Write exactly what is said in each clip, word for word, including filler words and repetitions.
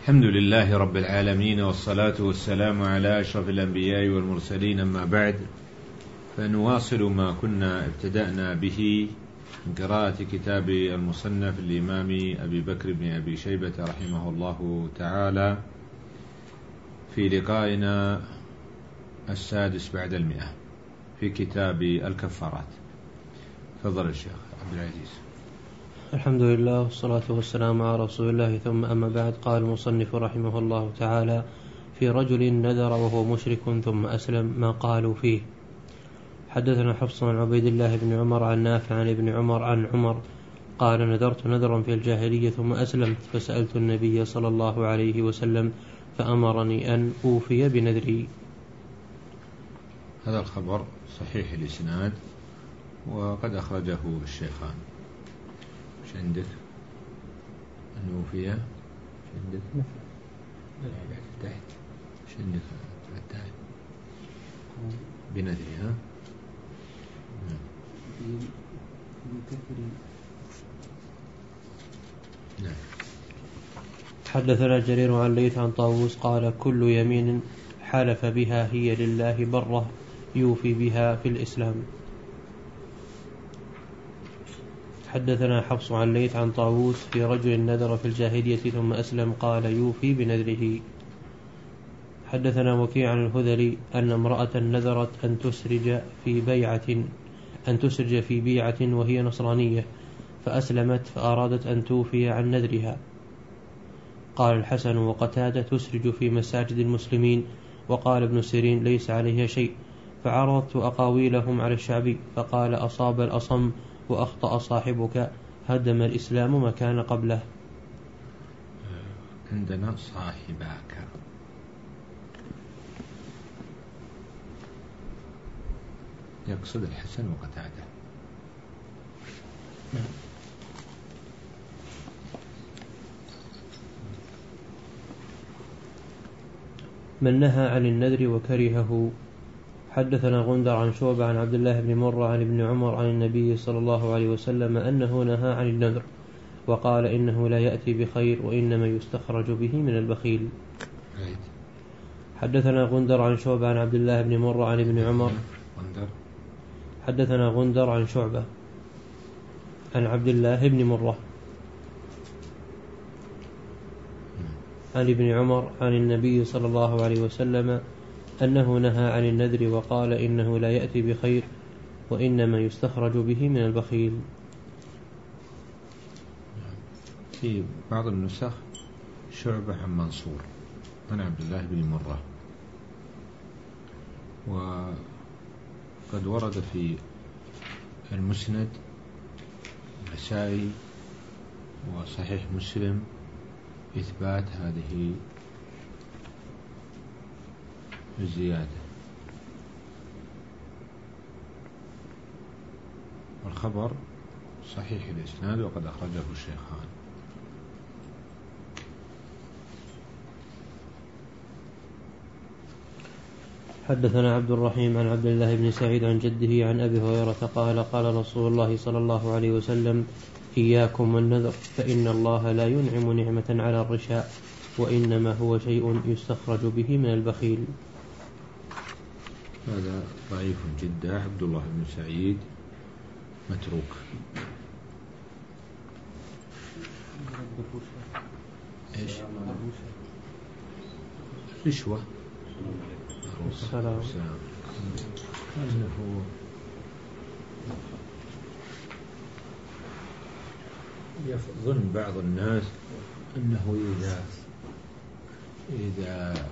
الحمد لله رب العالمين، والصلاة والسلام على أشرف الأنبياء والمرسلين، أما بعد، فنواصل ما كنا ابتدأنا به من قراءة كتاب المصنف الإمام أبي بكر بن أبي شيبة رحمه الله تعالى في لقائنا السادس بعد المئة في كتاب الكفارات. تفضل الشيخ عبد العزيز. الحمد لله والصلاة والسلام على رسول الله، ثم أما بعد. قال المصنف رحمه الله تعالى: في رجل نذر وهو مشرك ثم أسلم، ما قالوا فيه. حدثنا حفص عن عبيد الله بن عمر عن نافع عن ابن عمر عن عمر قال: نذرت نذرا في الجاهلية ثم أسلمت، فسألت النبي صلى الله عليه وسلم فأمرني أن أوفي بنذري. هذا الخبر صحيح الإسناد وقد أخرجه الشيخان. مش عندك أن أوفي؟ مش عندك تحت؟ مش عندك تحت بنذري؟ ها؟ نعم. حدثنا جرير عن ليث عن طاووس قال: كل يمين حلف بها هي لله بره يوفي بها في الإسلام. حدثنا حفص عن ليث عن طاووس في رجل نذر في الجاهلية ثم أسلم قال: يوفي بنذره. حدثنا وكيع عن الهذلي أن امرأة نذرت أن تسرج في بيعة أن تسرج في بيعة وهي نصرانية، فأسلمت فأرادت أن توفي عن نذرها. قال الحسن وقتادة: تسرج في مساجد المسلمين. وقال ابن سيرين: ليس عليها شيء. فعرضت أقاويلهم على الشعبي فقال: أصاب الأصم وأخطأ صاحبك، هدم الإسلام ما كان قبله. عندنا صاحبك يقصد الحسن وقتادة. من نهى عن النذر وكرهه. حدثنا غندر عن شعبة عن عبد الله بن مرة عن ابن عمر عن النبي صلى الله عليه وسلم أنه نهى عن النذر وقال: إنه لا يأتي بخير وإنما يستخرج به من البخيل. حدثنا غندر عن شعبة عن عبد الله بن مرة عن ابن عمر. حدثنا غندر عن شعبة عن عبد الله بن مرة عن ابن عمر عن النبي صلى الله عليه وسلم أنه نهى عن النذر وقال: إنه لا يأتي بخير وإنما يستخرج به من البخيل. في بعض النسخ شعبة عن منصور عن عبد الله بن مرة، وقد ورد في المسند النسائي وصحيح مسلم إثبات هذه الزيادة، والخبر صحيح الإسناد وقد أخرجه الشيخان. حدثنا عبد الرحيم عن عبد الله بن سعيد عن جده عن أبي هريرة قال: قال رسول الله صلى الله عليه وسلم: إياكم والنذر، فإن الله لا ينعم نعمة على الرشاء، وإنما هو شيء يستخرج به من البخيل. هذا ضعيف جدا. عبد الله بن سعيد متروك. إيش؟ رشوة. السلام. أنه يظن بعض الناس أنه إذا إذا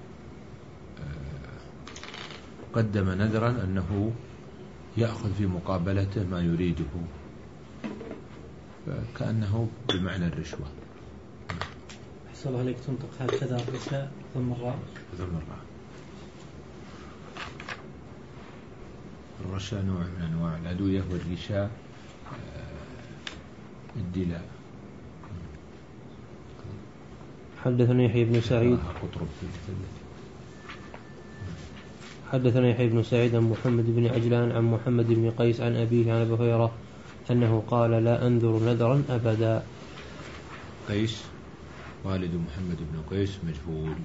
قدم نذرا أنه يأخذ في مقابلته ما يريده، فكأنه بمعنى الرشوة. أحسن عليك تنطق هكذا الرشاء ثم الراء. ثم الراء. الرشاء نوع من أنواع الأدوية، والرشاء الدلاء. حدثنا يحيى بن سعيد حدثنا يحيى بن سعيد عن محمد بن عجلان عن محمد بن قيس عن أبيه عن أبي هريرة أنه قال: لا أنذر نذرا أبدا. قيس والد محمد بن قيس مجهول.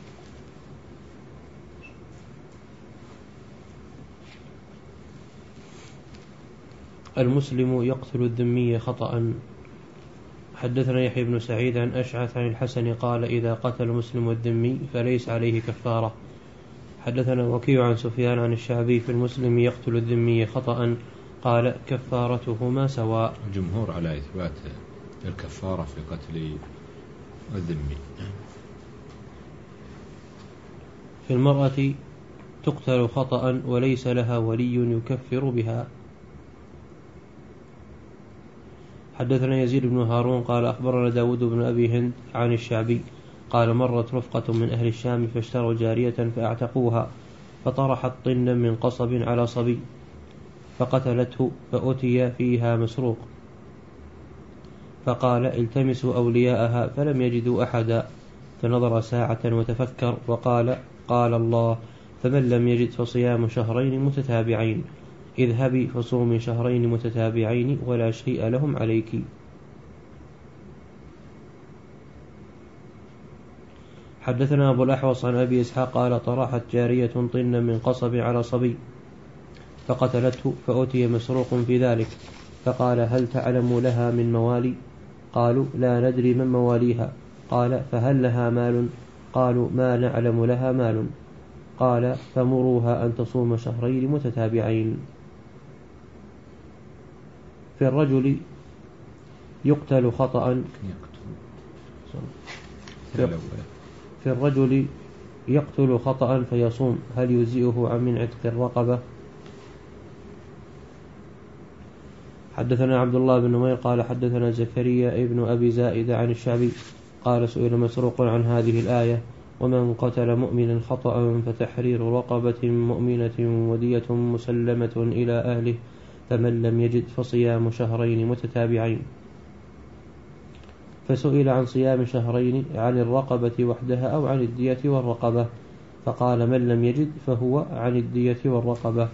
المسلم يقتل الذمي خطأ. حدثنا يحيى بن سعيد عن أشعث عن الحسن قال إذا قتل مسلم الذمي فليس عليه كفارة. حدثنا وكيع عن سفيان عن الشعبي في المسلم يقتل الذمي خطأ قال كفارتهما سواء. الجمهور على إثبات الكفارة في قتل الذمي. في المرأة تقتل خطأ وليس لها ولي يكفر بها. حدثنا يزيد بن هارون قال أخبرنا داود بن أبي هند عن الشعبي قال مرت رفقة من أهل الشام فاشتروا جارية فاعتقوها فطرحت طنا من قصب على صبي فقتلته فأتي فيها مسروق فقال التمسوا أولياءها فلم يجدوا أحدا فنظر ساعة وتفكر وقال قال الله فمن لم يجد فصيام شهرين متتابعين اذهبي فصومي شهرين متتابعين ولا شيء لهم عليك. حدثنا أبو الأحوص عن أبي إسحاق قال طرحت جارية طنا من قصب على صبي فقتلته فأتي مسروق في ذلك فقال هل تعلم لها من موالي؟ قالوا لا ندري من مواليها. قال فهل لها مال؟ قالوا ما نعلم لها مال. قال فمروها أن تصوم شهرين متتابعين. في الرجل يقتل خطأ في الرجل يقتل خطأ فيصوم هل يجزئه عن من عتق الرقبة؟ حدثنا عبد الله بن نمير قال حدثنا زكريا ابن أبي زائدة عن الشعبي قال سئل مسروق عن هذه الآية ومن قتل مؤمنا خطأ فتحرير رقبة مؤمنة ودية مسلمة إلى أهله فمن لم يجد فصيام شهرين متتابعين. فسئل عن صيام شهرين عن الرقبة وحدها أو عن الدية والرقبة فقال من لم يجد فهو عن الدية والرقبة.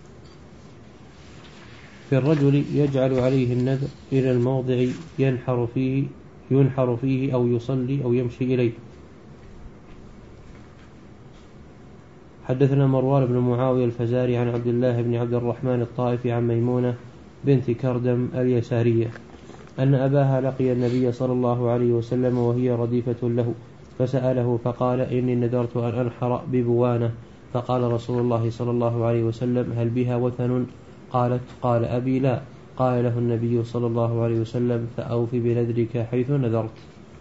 في الرجل يجعل عليه النذر إلى الموضع ينحر فيه ينحر فيه أو يصلي أو يمشي إليه. حدثنا مروان بن معاوية الفزاري عن عبد الله بن عبد الرحمن الطائفي عن ميمونة بنت كردم اليسارية أن أباها لقي النبي صلى الله عليه وسلم وهي رديفة له فسأله فقال إني نذرت أن أنحر ببوانة فقال رسول الله صلى الله عليه وسلم هل بها وثن؟ قالت قال أبي لا. قال له النبي صلى الله عليه وسلم فأوف بنذرك حيث نذرت.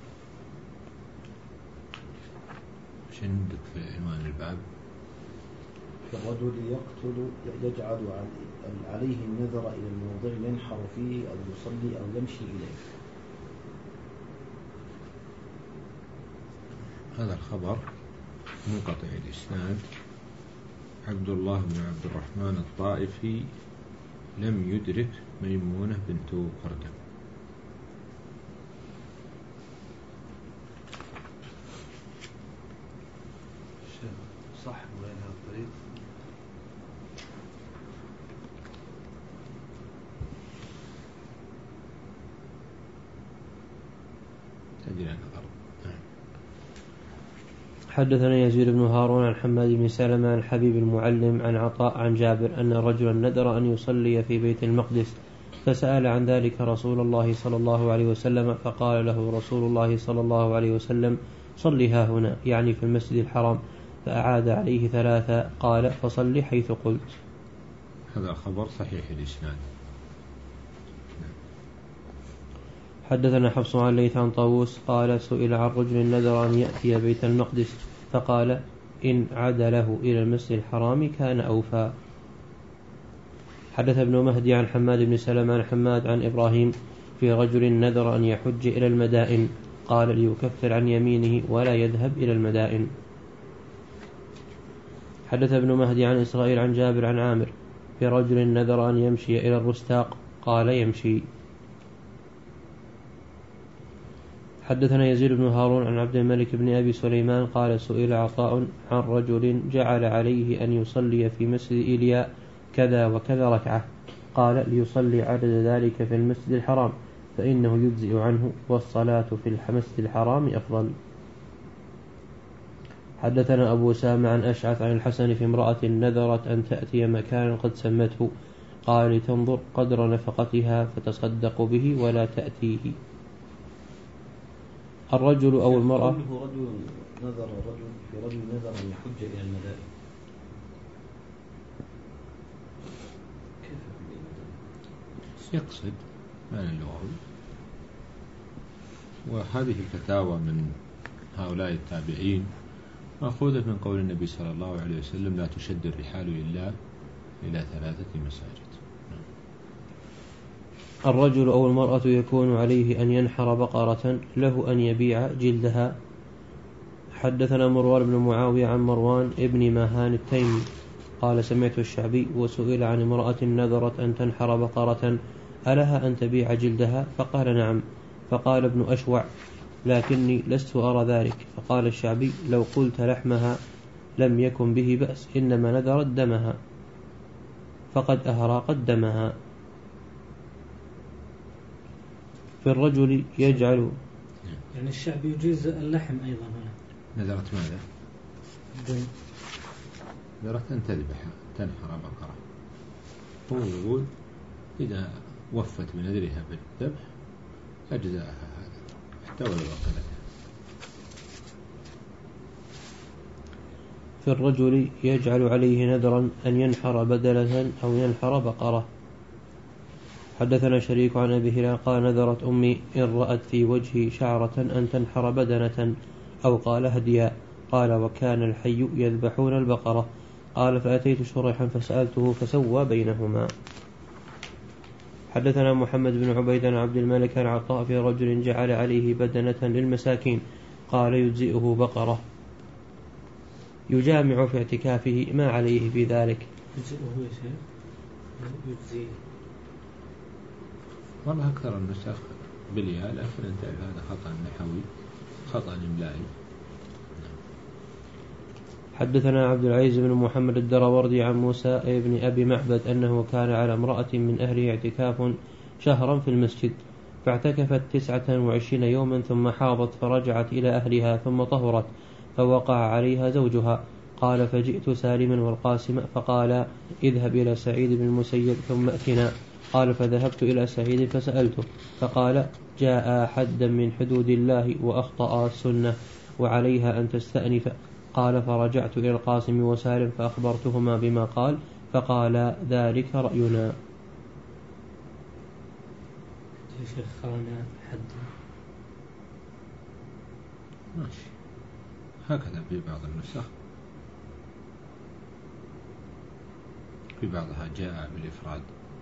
شو عندك في عنوان الباب؟ الرجل يقتل يجعل عليه النذر إلى الموضع ينحر فيه أو يصلي أو يمشي إليه. هذا الخبر منقطع الإسناد. عبد الله بن عبد الرحمن الطائفي لم يدرك ميمونة بنت كردم. صح وين هذا الطريق؟ تدري عن الأرض. حدثنا يزيد بن هارون عن حماد بن سلمة عن حبيب المعلم عن عطاء عن جابر أن رجلا نذر أن يصلي في بيت المقدس فسأل عن ذلك رسول الله صلى الله عليه وسلم فقال له رسول الله صلى الله عليه وسلم صلها هنا يعني في المسجد الحرام فأعاد عليه ثلاثة قال فصل حيث قلت. هذا خبر صحيح الإسناد. حدثنا حفص عن ليث عن طاووس قال سئل عن رجل نذر أن يأتي بيت المقدس فقال إن عاد له إلى المسجد الحرام كان أوفى. حدث ابن مهدي عن حماد بن سلمة عن حماد عن إبراهيم في رجل نذر أن يحج إلى المدائن قال ليكفر عن يمينه ولا يذهب إلى المدائن. حدث ابن مهدي عن إسرائيل عن جابر عن عامر في رجل نذر أن يمشي إلى الرستاق قال يمشي. حدثنا يزيد بن هارون عن عبد الملك بن أبي سليمان قال سئل عطاء عن رجل جعل عليه أن يصلي في مسجد إيلياء كذا وكذا ركعة قال ليصلي عدد ذلك في المسجد الحرام فإنه يجزئ عنه، والصلاة في المسجد الحرام أفضل. حدثنا أبو أسامة عن أشعث عن الحسن في امرأة نذرت أن تأتي مكانا قد سمته، قال لتنظر قدر نفقتها فتصدق به ولا تأتيه. الرجل أو المرأة رجل نذر رجل في رجل نذر أن يحج إلى المدائن، كيف يقصد معنى اللغوي. وهذه الفتاوى من هؤلاء التابعين مأخوذة من قول النبي صلى الله عليه وسلم: لا تشد الرحال إلا إلى ثلاثة مساجد. الرجل أو المرأة يكون عليه أن ينحر بقرة له أن يبيع جلدها. حدثنا مروان بن معاوية عن مروان ابن ماهان التيمي قال سمعت الشعبي وسئل عن امرأة نذرت أن تنحر بقرة ألها أن تبيع جلدها؟ فقال نعم. فقال ابن أشوع: لكني لست أرى ذلك. فقال الشعبي: لو قلت لحمها لم يكن به بأس، إنما نذرت دمها فقد أهراقت دمها. في الرجل يجعل يعني الشعب يجيز اللحم أيضا هنا. نذرت ماذا؟ الدم. نذرت أن تذبح تنحر بقرة، هو يقول إذا وفت بنذرها بالذبح أجزاءها هذا حتى ولو أقلتها. في الرجل يجعل عليه نذرا أن ينحر بدلة أو ينحر بقرة. حدثنا شريك عن أبي هلال قال نذرت أمي إن رأت في وجهي شعرة أن تنحر بدنة أو قال هديا. قال وكان الحي يذبحون البقرة. قال فأتيت شريحا فسألته فسوى بينهما. حدثنا محمد بن عبيد عن عبد الملك عن عطاء في رجل جعل عليه بدنة للمساكين قال يجزئه بقرة يجامع في اعتكافه ما عليه في ذلك. يجزئه يا شيخ يجزئه والله أكثر النسخ بالياء، لكن أنت هذا خطأ نحوي خطأ إملائي. حدثنا عبد العزيز بن محمد الدراوردي عن موسى بن أبي معبد أنه كان على امرأة من أهله اعتكاف شهرا في المسجد، فاعتكفت تسعة وعشرين يوما ثم حاضت فرجعت إلى أهلها ثم طهرت فوقع عليها زوجها. قال فجئت سالما والقاسم فقال اذهب إلى سعيد بن المسيب ثم أتنا. قال فذهبت إلى سعيد فسألته فقال جاء حدا من حدود الله وأخطأ السنة وعليها أن تستأنف. قال فرجعت إلى القاسم وسالم فأخبرتهما بما قال فقال ذلك رأينا. يا شيخ قالنا حد ماشي هكذا في بعض النسخ، في بعضها جاء بالإفراد.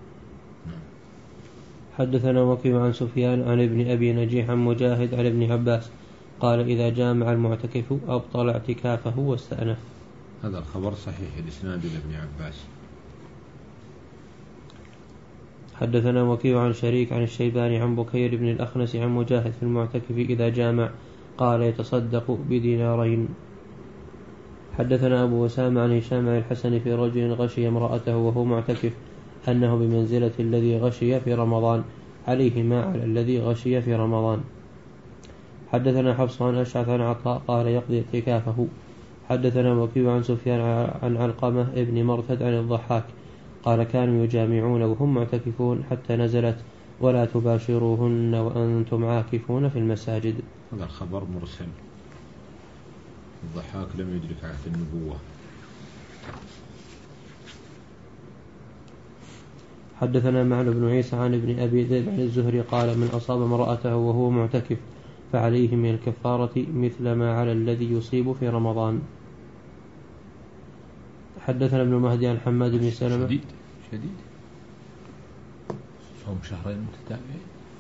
حدثنا وكيع عن سفيان عن ابن أبي نجيح عن مجاهد عن ابن عباس قال إذا جامع المعتكف أبطل اعتكافه واستأنف. هذا الخبر صحيح الإسناد لابن عباس. حدثنا وكيع عن شريك عن الشيباني عن بكير بن الأخنس عن مجاهد في المعتكف إذا جامع قال يتصدق بدينارين. حدثنا أبو أسامة عن هشام عن الحسن في رجل غشي امرأته وهو معتكف أنه بمنزلة الذي غشي في رمضان عليه ما على الذي غشي في رمضان. حدثنا حفص عن أشعث عن عطاء قال يقضي اعتكافه. حدثنا وكيع عن سفيان عن علقمة ابن مرثد عن الضحاك قال كانوا يجامعون وهم معتكفون حتى نزلت ولا تباشروهن وأنتم عاكفون في المساجد. هذا الخبر مرسل، الضحاك لم يدرك عهد النبوة. حدثنا معن بن عيسى عن ابن أبي ذئب عن الزهري قال من أصاب امرأته وهو معتكف فعليه من الكفارة مثل ما على الذي يصيب في رمضان. حدثنا ابن مهدي عن حماد بن سلمة شديد شديد صوم شهرين متتابعين.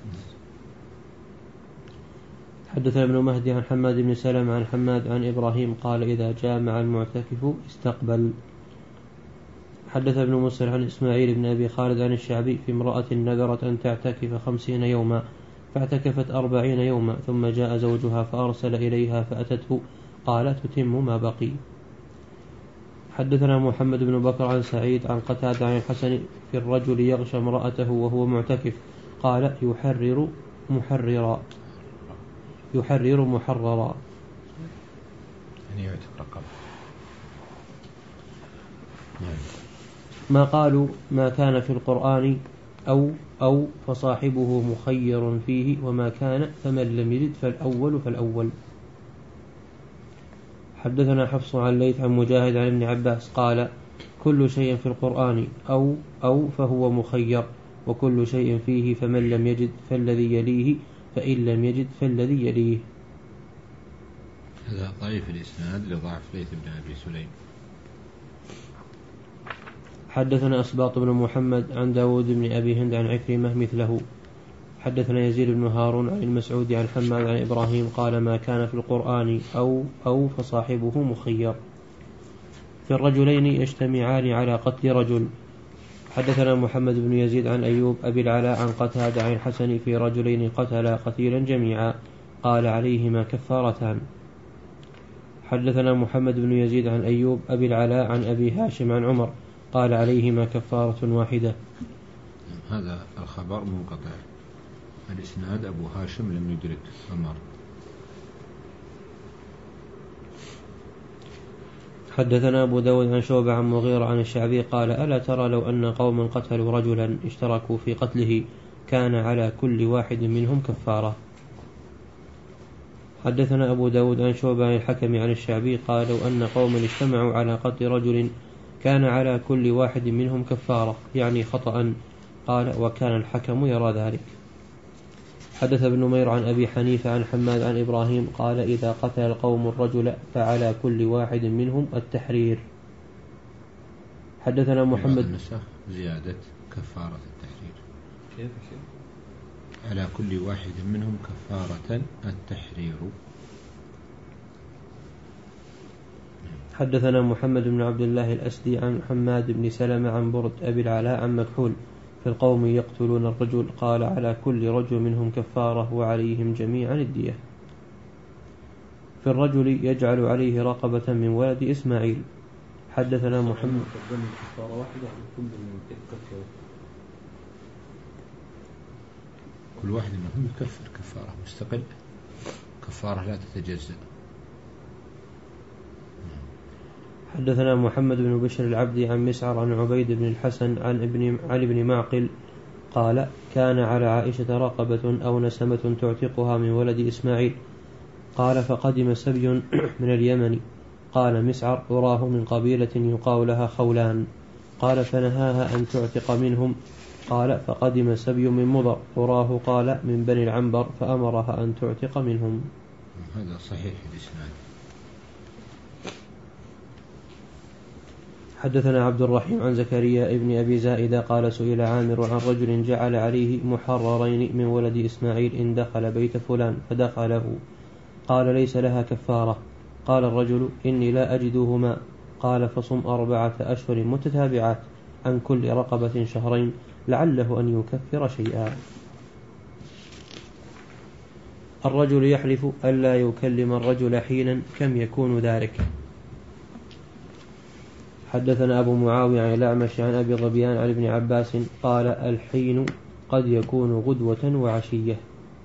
حدثنا ابن مهدي عن حماد بن سلمة عن حماد عن إبراهيم قال إذا جامع المعتكف استقبل. حدث ابن مسلم عن إسماعيل بن أبي خالد عن الشعبي في امرأة نذرت أن تعتكف خمسين يوما فاعتكفت أربعين يوما ثم جاء زوجها فأرسل إليها فأتته قال تتم ما بقي. حدثنا محمد بن بكر عن سعيد عن قتادة عن الحسن في الرجل يغشى امرأته وهو معتكف قال يحرر محررا يحرر محررا يعني يعتق رقبة. ما قالوا ما كان في القرآن أو أو فصاحبه مخير فيه، وما كان فمن لم يجد فالأول فالأول. حدثنا حفص عن الليث عن مجاهد عن ابن عباس قال كل شيء في القرآن أو أو فهو مخير، وكل شيء فيه فمن لم يجد فالذي يليه، فإن لم يجد فالذي يليه. هذا ضعيف الإسناد لضعف ليث بن أبي سليم. حدثنا أسباط بن محمد عن داود بن أبي هند عن عكرمة مثله. حدثنا يزيد بن هارون عن المسعود عن حماد عن إبراهيم قال ما كان في القرآن أو أو فصاحبه مخير. في الرجلين يجتمعان على قتل رجل. حدثنا محمد بن يزيد عن أيوب أبي العلاء عن قتادة عن الحسن في رجلين قتلا قتيلا جميعا قال عليهما كفارتان. حدثنا محمد بن يزيد عن أيوب أبي العلاء عن أبي هاشم عن عمر قال عليهما كفارة واحدة. هذا الخبر منقطع، الإسناد أبو هاشم لم يدرك عمر. حدثنا أبو داود عن شعبة عن مغيرة عن الشعبي قال ألا ترى لو أن قوما قتلوا رجلا اشتركوا في قتله كان على كل واحد منهم كفارة. حدثنا أبو داود عن شعبة عن الحكم عن الشعبي قال لو أن قوما اجتمعوا على قتل رجل كان على كل واحد منهم كفارة يعني خطأ. قال وكان الحكم يرى ذلك. حدث ابن نمير عن أبي حنيفة عن حماد عن إبراهيم قال إذا قتل القوم الرجل فعلى كل واحد منهم التحرير. حدثنا محمد زيادة كفارة التحرير. كيف شيء؟ على كل واحد منهم كفارة التحرير. حدثنا محمد بن عبد الله الأسدي عن حماد بن سلمة عن برد أبي العلاء عن مكحول في القوم يقتلون الرجل قال على كل رجل منهم كفارة وعليهم جميعا الدية. في الرجل يجعل عليه رقبة من ولد إسماعيل. حدثنا محمد كفارة واحدة كل من كل واحد منهم يكفر كفارة مستقلة، كفارة لا تتجزأ. حدثنا محمد بن بشر العبدي عن مسعر عن عبيد بن الحسن عن ابن علي بن معقل قال كان على عائشة رقبة أو نسمة تعتقها من ولد إسماعيل. قال فقدم سبي من اليمن. قال مسعر أراه من قبيلة يقال لها خولان. قال فنهاها أن تعتق منهم. قال فقدم سبي من مضر أراه قال من بني العنبر فأمرها أن تعتق منهم. هذا صحيح الإسناد. حدثنا عبد الرحيم عن زكريا ابن أبي زائدة قال سئل عامر عن رجل جعل عليه محررين من ولد إسماعيل إن دخل بيت فلان فدخله قال ليس لها كفارة. قال الرجل إني لا أجدهما. قال فصم أربعة أشهر متتابعات عن كل رقبة شهرين لعله أن يكفر شيئا. الرجل يحلف ألا يكلم الرجل حينا كم يكون ذلك. حدثنا أبو معاوية عن الأعمش عن أبي ظبيان عن ابن عباس قال الحين قد يكون غدوة وعشية.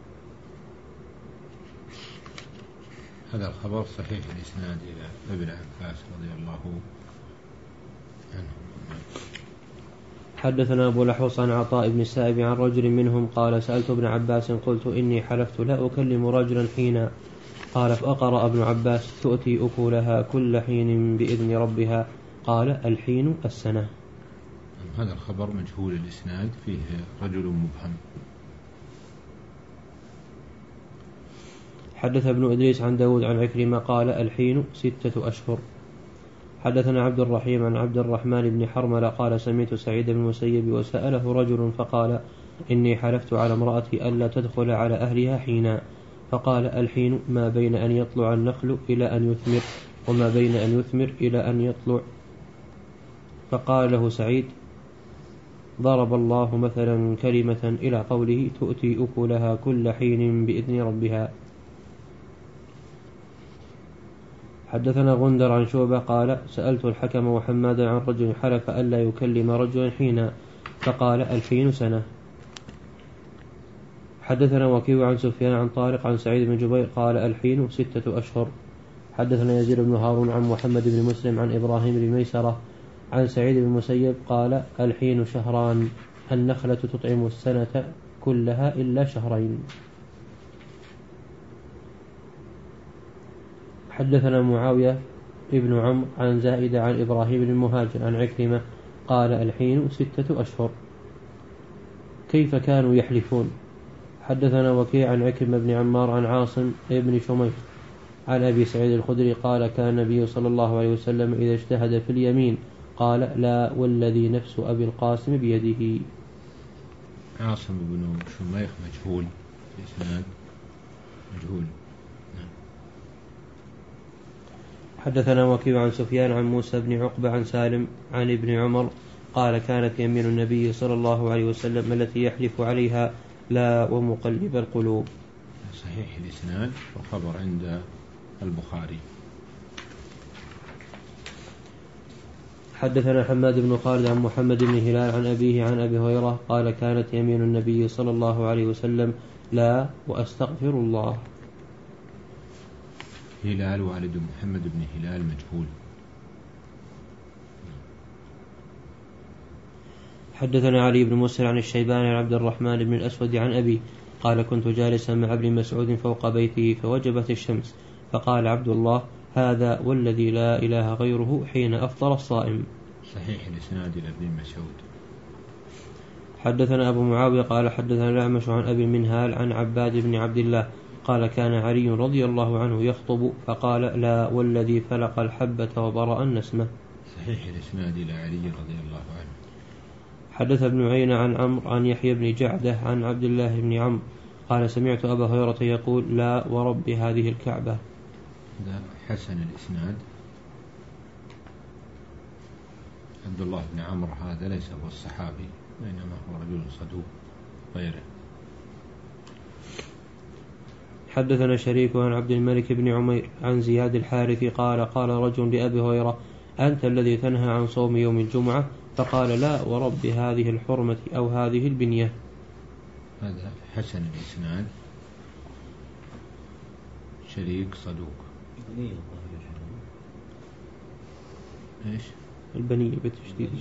هذا الخبر صحيح الإسناد إلى ابن عباس رضي الله عنه. حدثنا أبو الأحوص عن عطاء بن السائب عن رجل منهم قال سألت ابن عباس قلت إني حلفت لا أكلم رجلا حينا. قال فأقرأ ابن عباس تؤتي أكلها كل حين بإذن ربها. قال الحين السنة. هذا الخبر مجهول الإسناد فيه رجل مبهم. حدث ابن إدريس عن داود عن عكرمة قال الحين ستة أشهر. حدثنا عبد الرحيم عن عبد الرحمن بن حرملة قال سمعت سعيد بن المسيب وسأله رجل فقال إني حلفت على امرأتي ألا تدخل على أهلها حينا. فقال الحين ما بين أن يطلع النخل إلى أن يثمر وما بين أن يثمر إلى أن يطلع. فقال له سعيد ضرب الله مثلا كلمة إلى قوله تؤتي أكلها كل حين بإذن ربها. حدثنا غندر عن شعبة قال سألت الحكم وحمادا عن رجل حلف ألا يكلم رجلا حينا فقال الحين سنة. حدثنا وكيع عن سفيان عن طارق عن سعيد بن جبير قال الحين ستة أشهر. حدثنا يزيد بن هارون عن محمد بن مسلم عن إبراهيم بن ميسرة عن سعيد بن المسيب قال الحين شهران، النخلة تطعم السنة كلها إلا شهرين. حدثنا معاوية ابن عمرو عن زائدة عن إبراهيم بن المهاجر عن عكرمة قال الحين ستة أشهر. كيف كانوا يحلفون؟ حدثنا وكيع عن عكرمة بن عمار عن عاصم بن شميخ عن أبي سعيد الخدري قال كان النبي صلى الله عليه وسلم إذا اجتهد في اليمين قال لا والذي نفس أبي القاسم بيده. عاصم بن شميخ مجهول الإسناد مجهول. حدثنا وكيع عن سفيان عن موسى بن عقبة عن سالم عن ابن عمر قال كانت يمين النبي صلى الله عليه وسلم التي يحلف عليها لا ومقلب القلوب. صحيح الإسناد وخبر عند البخاري. حدثنا حماد بن خالد عن محمد بن هلال عن أبيه عن أبي هريرة قال كانت يمين النبي صلى الله عليه وسلم لا وأستغفر الله. هلال والد محمد بن هلال مجهول. حدثنا علي بن مسهر عن الشيباني عن عبد الرحمن بن الأسود عن أبي قال كنت جالسا مع ابن مسعود فوق بيته فوجبت الشمس فقال عبد الله هذا والذي لا إله غيره حين أفطر الصائم. صحيح الإسناد إلى ابن مسعود. حدثنا أبو معاوية قال حدثنا الأعمش عن أبي المنهال عن عباد بن عبد الله قال كان علي رضي الله عنه يخطب فقال لا والذي فلق الحبة وبرأ النسمة. صحيح الإسناد إلى علي رضي الله عنه. حدث ابن عيينة عن عمرو عن يحيى بن جعدة عن عبد الله بن عمرو قال سمعت أبا هريرة يقول لا ورب هذه الكعبة. هذا حسن الإسناد. عبد الله بن عمرو هذا ليس هو الصحابي وإنما هو رجل صدوق غيره. حدثنا شريك عن عبد الملك بن عمير عن زياد الحارثي قال قال رجل لأبي هريرة أنت الذي تنهى عن صوم يوم الجمعة؟ فقال لا ورب هذه الحرمة أو هذه البنية. هذا حسن الإسناد. شريك صدوق. إيش؟ البنية بالتشديد.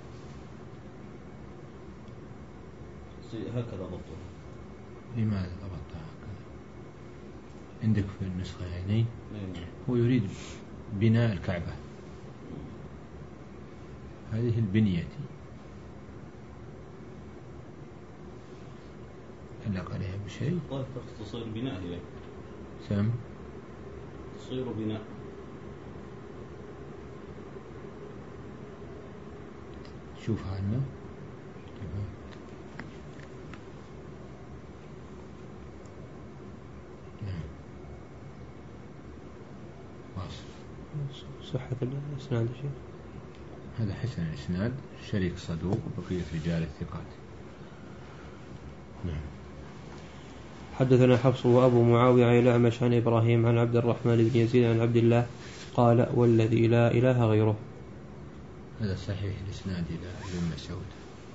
هكذا ضبطها. لماذا ضبطها هكذا؟ عندك في النسخة يعني هو يريد بناء الكعبة، هذه البنية علق عليها بشيء. طيب تصير بناء هي. سم. تصير بناء. شوف هنا. نعم. واصل. صحة الإسناد شيء. هذا حسن الإسناد. شريك صدوق وبقية رجال الثقات. نعم. حدثنا حفص وأبو معاوية عن الأعمش عن إبراهيم عن عبد الرحمن بن يزيد عن عبد الله قال والذي لا إله غيره. هذا صحيح الإسناد إلى ابن مسعود.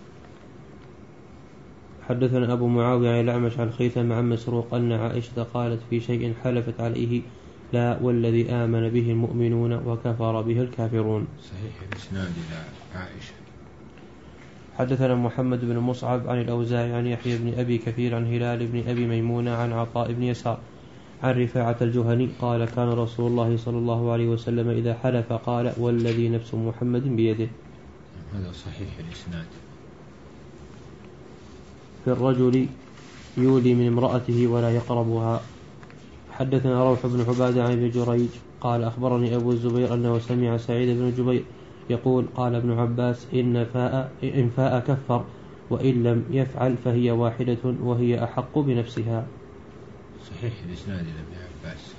حدثنا أبو معاوية عن الأعمش عن خيثم عن مسروق أن عائشة قالت في شيء حلفت عليه لا والذي آمن به المؤمنون وكفر به الكافرون. صحيح الإسناد إلى عائشة. حدثنا محمد بن مصعب عن الأوزاعي عن يحيى بن أبي كثير عن هلال بن أبي ميمونة عن عطاء بن يسار عن رفاعة الجهني قال كان رسول الله صلى الله عليه وسلم إذا حلف قال والذي نفس محمد بيده. هذا صحيح الإسناد. في الرجل يولي من امرأته ولا يقربها. حدثنا روح بن عبادة عن ابن جريج قال أخبرني أبو الزبير أنه سمع سعيد بن جبير يقول قال ابن عباس إن فاء, إن فاء كفر وإن لم يفعل فهي واحدة وهي أحق بنفسها. صحيح الإسناد إلى ابن عباس.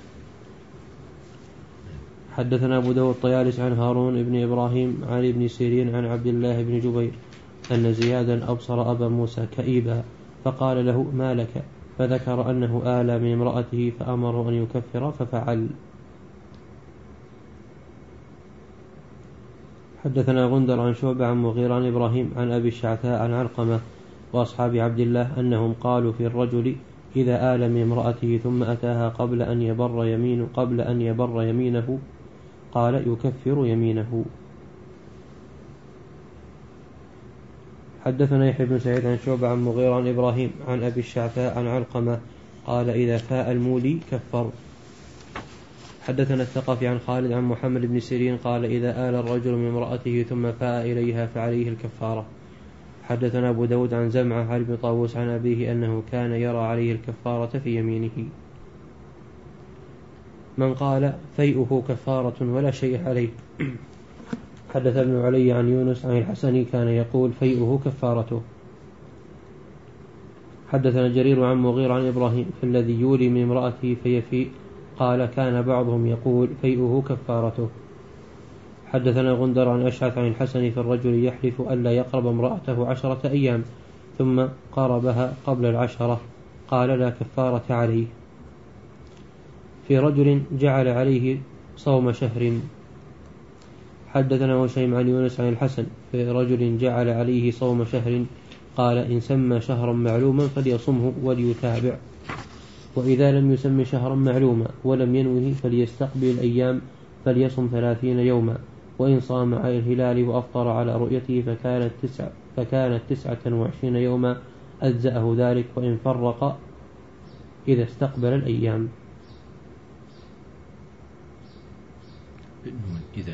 حدثنا أبو داود الطيالس عن هارون بن إبراهيم عن ابن سيرين عن عبد الله بن جبير أن زيادا أبصر أبا موسى كئيبا فقال له ما لك؟ فذكر أنه آلى من امرأته فأمر أن يكفر ففعل. حدثنا غندر عن شعبة عن مغيرة عن إبراهيم عن أبي الشعثاء عن علقمة وأصحاب عبد الله أنهم قالوا في الرجل إذا آل من امرأته ثم أتاها قبل أن يبر يمين قبل أن يبر يمينه قال يكفر يمينه. حدثنا يحيى بن سعيد عن شعبة عن مغيرة عن إبراهيم عن أبي الشعثاء عن علقمة قال إذا فاء المولي كفر. حدثنا الثقفي عن خالد عن محمد بن سيرين قال إذا آل الرجل من امرأته ثم فاء إليها فعليه الكفارة. حدثنا أبو داود عن زمعة عن ابن طاووس عن أبيه أنه كان يرى عليه الكفارة في يمينه. من قال فيئه كفارة ولا شيء عليه. حدث ابن علي عن يونس عن الحسن كان يقول فيئه كفارته. حدثنا جرير عن مغير عن إبراهيم في الذي يولي من امرأته فيفيء قال كان بعضهم يقول فيئه كفارته. حدثنا غندر عن أشعث عن الحسن في الرجل يحلف ألا يقرب امرأته عشرة أيام ثم قربها قبل العشرة قال لا كفارة عليه. في رجل جعل عليه صوم شهر. حدثنا هشيم عن يونس عن الحسن في رجل جعل عليه صوم شهر قال إن سمى شهرا معلوما فليصمه وليتابع، وإذا لم يسم شهرا معلوما ولم ينوه فليستقبل الأيام فليصم ثلاثين يوما، وإن صام على الهلال وأفطر على رؤيته فكانت تسعة, فكانت تسعة وعشرين يوما أجزأه ذلك، وإن فرق إذا استقبل الأيام. إذن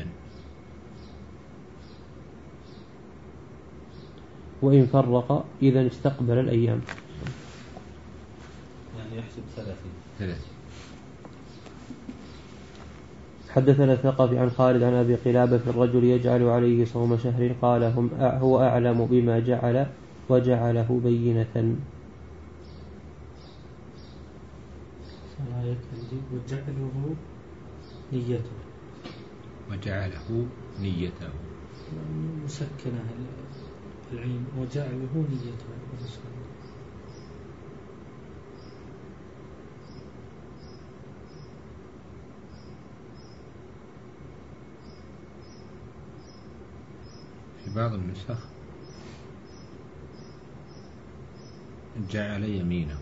وإن فرق إذا استقبل الأيام يعني يحسب ثلاثين ثلاثين. حدثنا الثقفي عن خالد عن أبي قلابة في الرجل يجعل عليه صوم شهر قال هم هو أعلم بما جعل وجعله بينة. وجعله نيته وجعله نيته مسكنة العين وجعله نيته. في بعض النسخ جعل يمينه.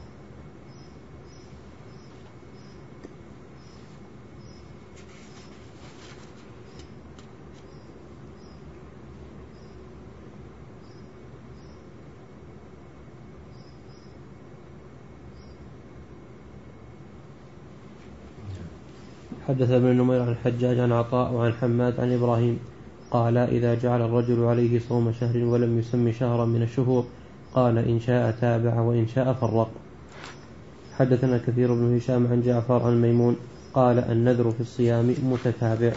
حدث ابن نمير عن الحجاج عن عطاء وعن حماد عن إبراهيم قال إذا جعل الرجل عليه صوم شهر ولم يسم شهرا من الشهور قال إن شاء تابع وإن شاء فرق. حدثنا كثير بن هشام عن جعفر عن ميمون قال النذر في الصيام متتابع.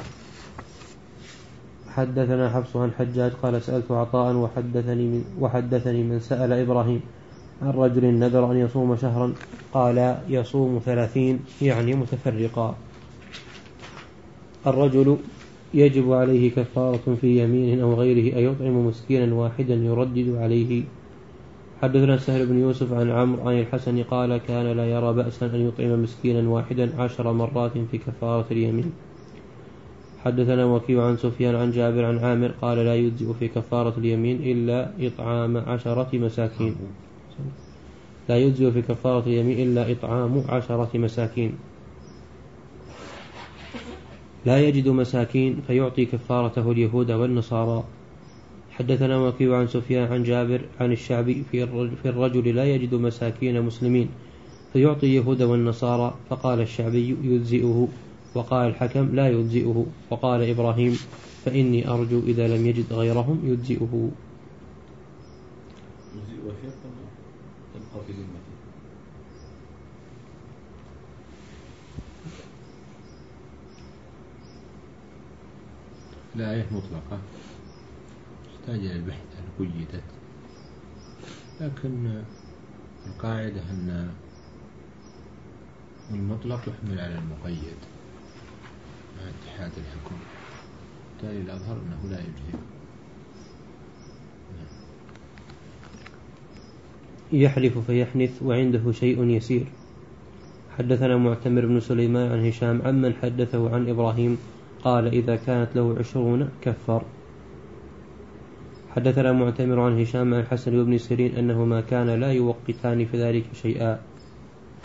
حدثنا حفص عن حجاج قال سألت عطاء وحدثني من, وحدثني من سأل إبراهيم عن رجل نذر أن يصوم شهرا قال يصوم ثلاثين يعني متفرقا. الرجل يجب عليه كفارة في يمين أو غيره أن يطعم مسكينا واحدا يردد عليه. حدثنا سهل بن يوسف عن عمرو عن الحسن قال كان لا يرى بأسا أن يطعم مسكينا واحدا عشر مرات في كفارة اليمين. حدثنا وكيع عن سفيان عن جابر عن عامر قال لا يجزئ في كفارة اليمين إلا إطعام عشرة مساكين لا يجزئ في كفارة اليمين إلا إطعام عشرة مساكين لا يجد مساكين فيعطي كفارته اليهود والنصارى. حدثنا وكيع عن سفيان عن جابر عن الشعبي في الرجل لا يجد مساكين مسلمين فيعطي يهود والنصارى، فقال الشعبي يجزئه، وقال الحكم لا يجزئه، وقال إبراهيم فإني أرجو إذا لم يجد غيرهم يجزئه. تبقى في ذمته. لا آية مطلقة تحتاج إلى البحث هل وجدت، لكن القاعدة أن المطلق يحمل على المقيد مع اتحاد الحكم، بالتالي الأظهر أنه لا يجزئ. يحلف فيحنث وعنده شيء يسير. حدثنا معتمر بن سليمان عن هشام عمن حدثه عن إبراهيم قال إذا كانت له عشرون كفر. حدثنا معتمر عن هشام عن حسن بن سيرين أنهما كان لا يوقتان في ذلك شيئا.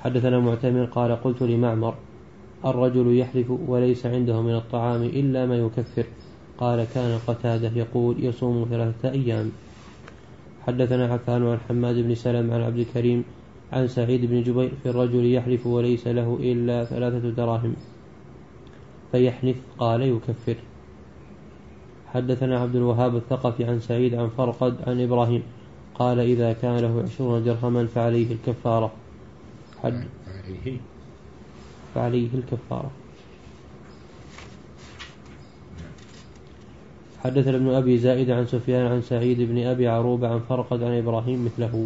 حدثنا معتمر قال قلت لمعمر الرجل يحلف وليس عنده من الطعام إلا ما يكفر. قال كان قتادة يقول يصوم ثلاثة أيام. حدثنا عفان عن حماد بن سلم عن عبد الكريم عن سعيد بن جبير في الرجل يحلف وليس له إلا ثلاثة دراهم فيحنث قال يكفر. حدثنا عبد الوهاب الثقفي عن سعيد عن فرقد عن إبراهيم قال إذا كان له عشرون درهما فعليه الكفارة. حد عليه فعليه الكفارة. حدثنا ابن أبي زائد عن سفيان عن سعيد بن أبي عروبة عن فرقد عن إبراهيم مثله.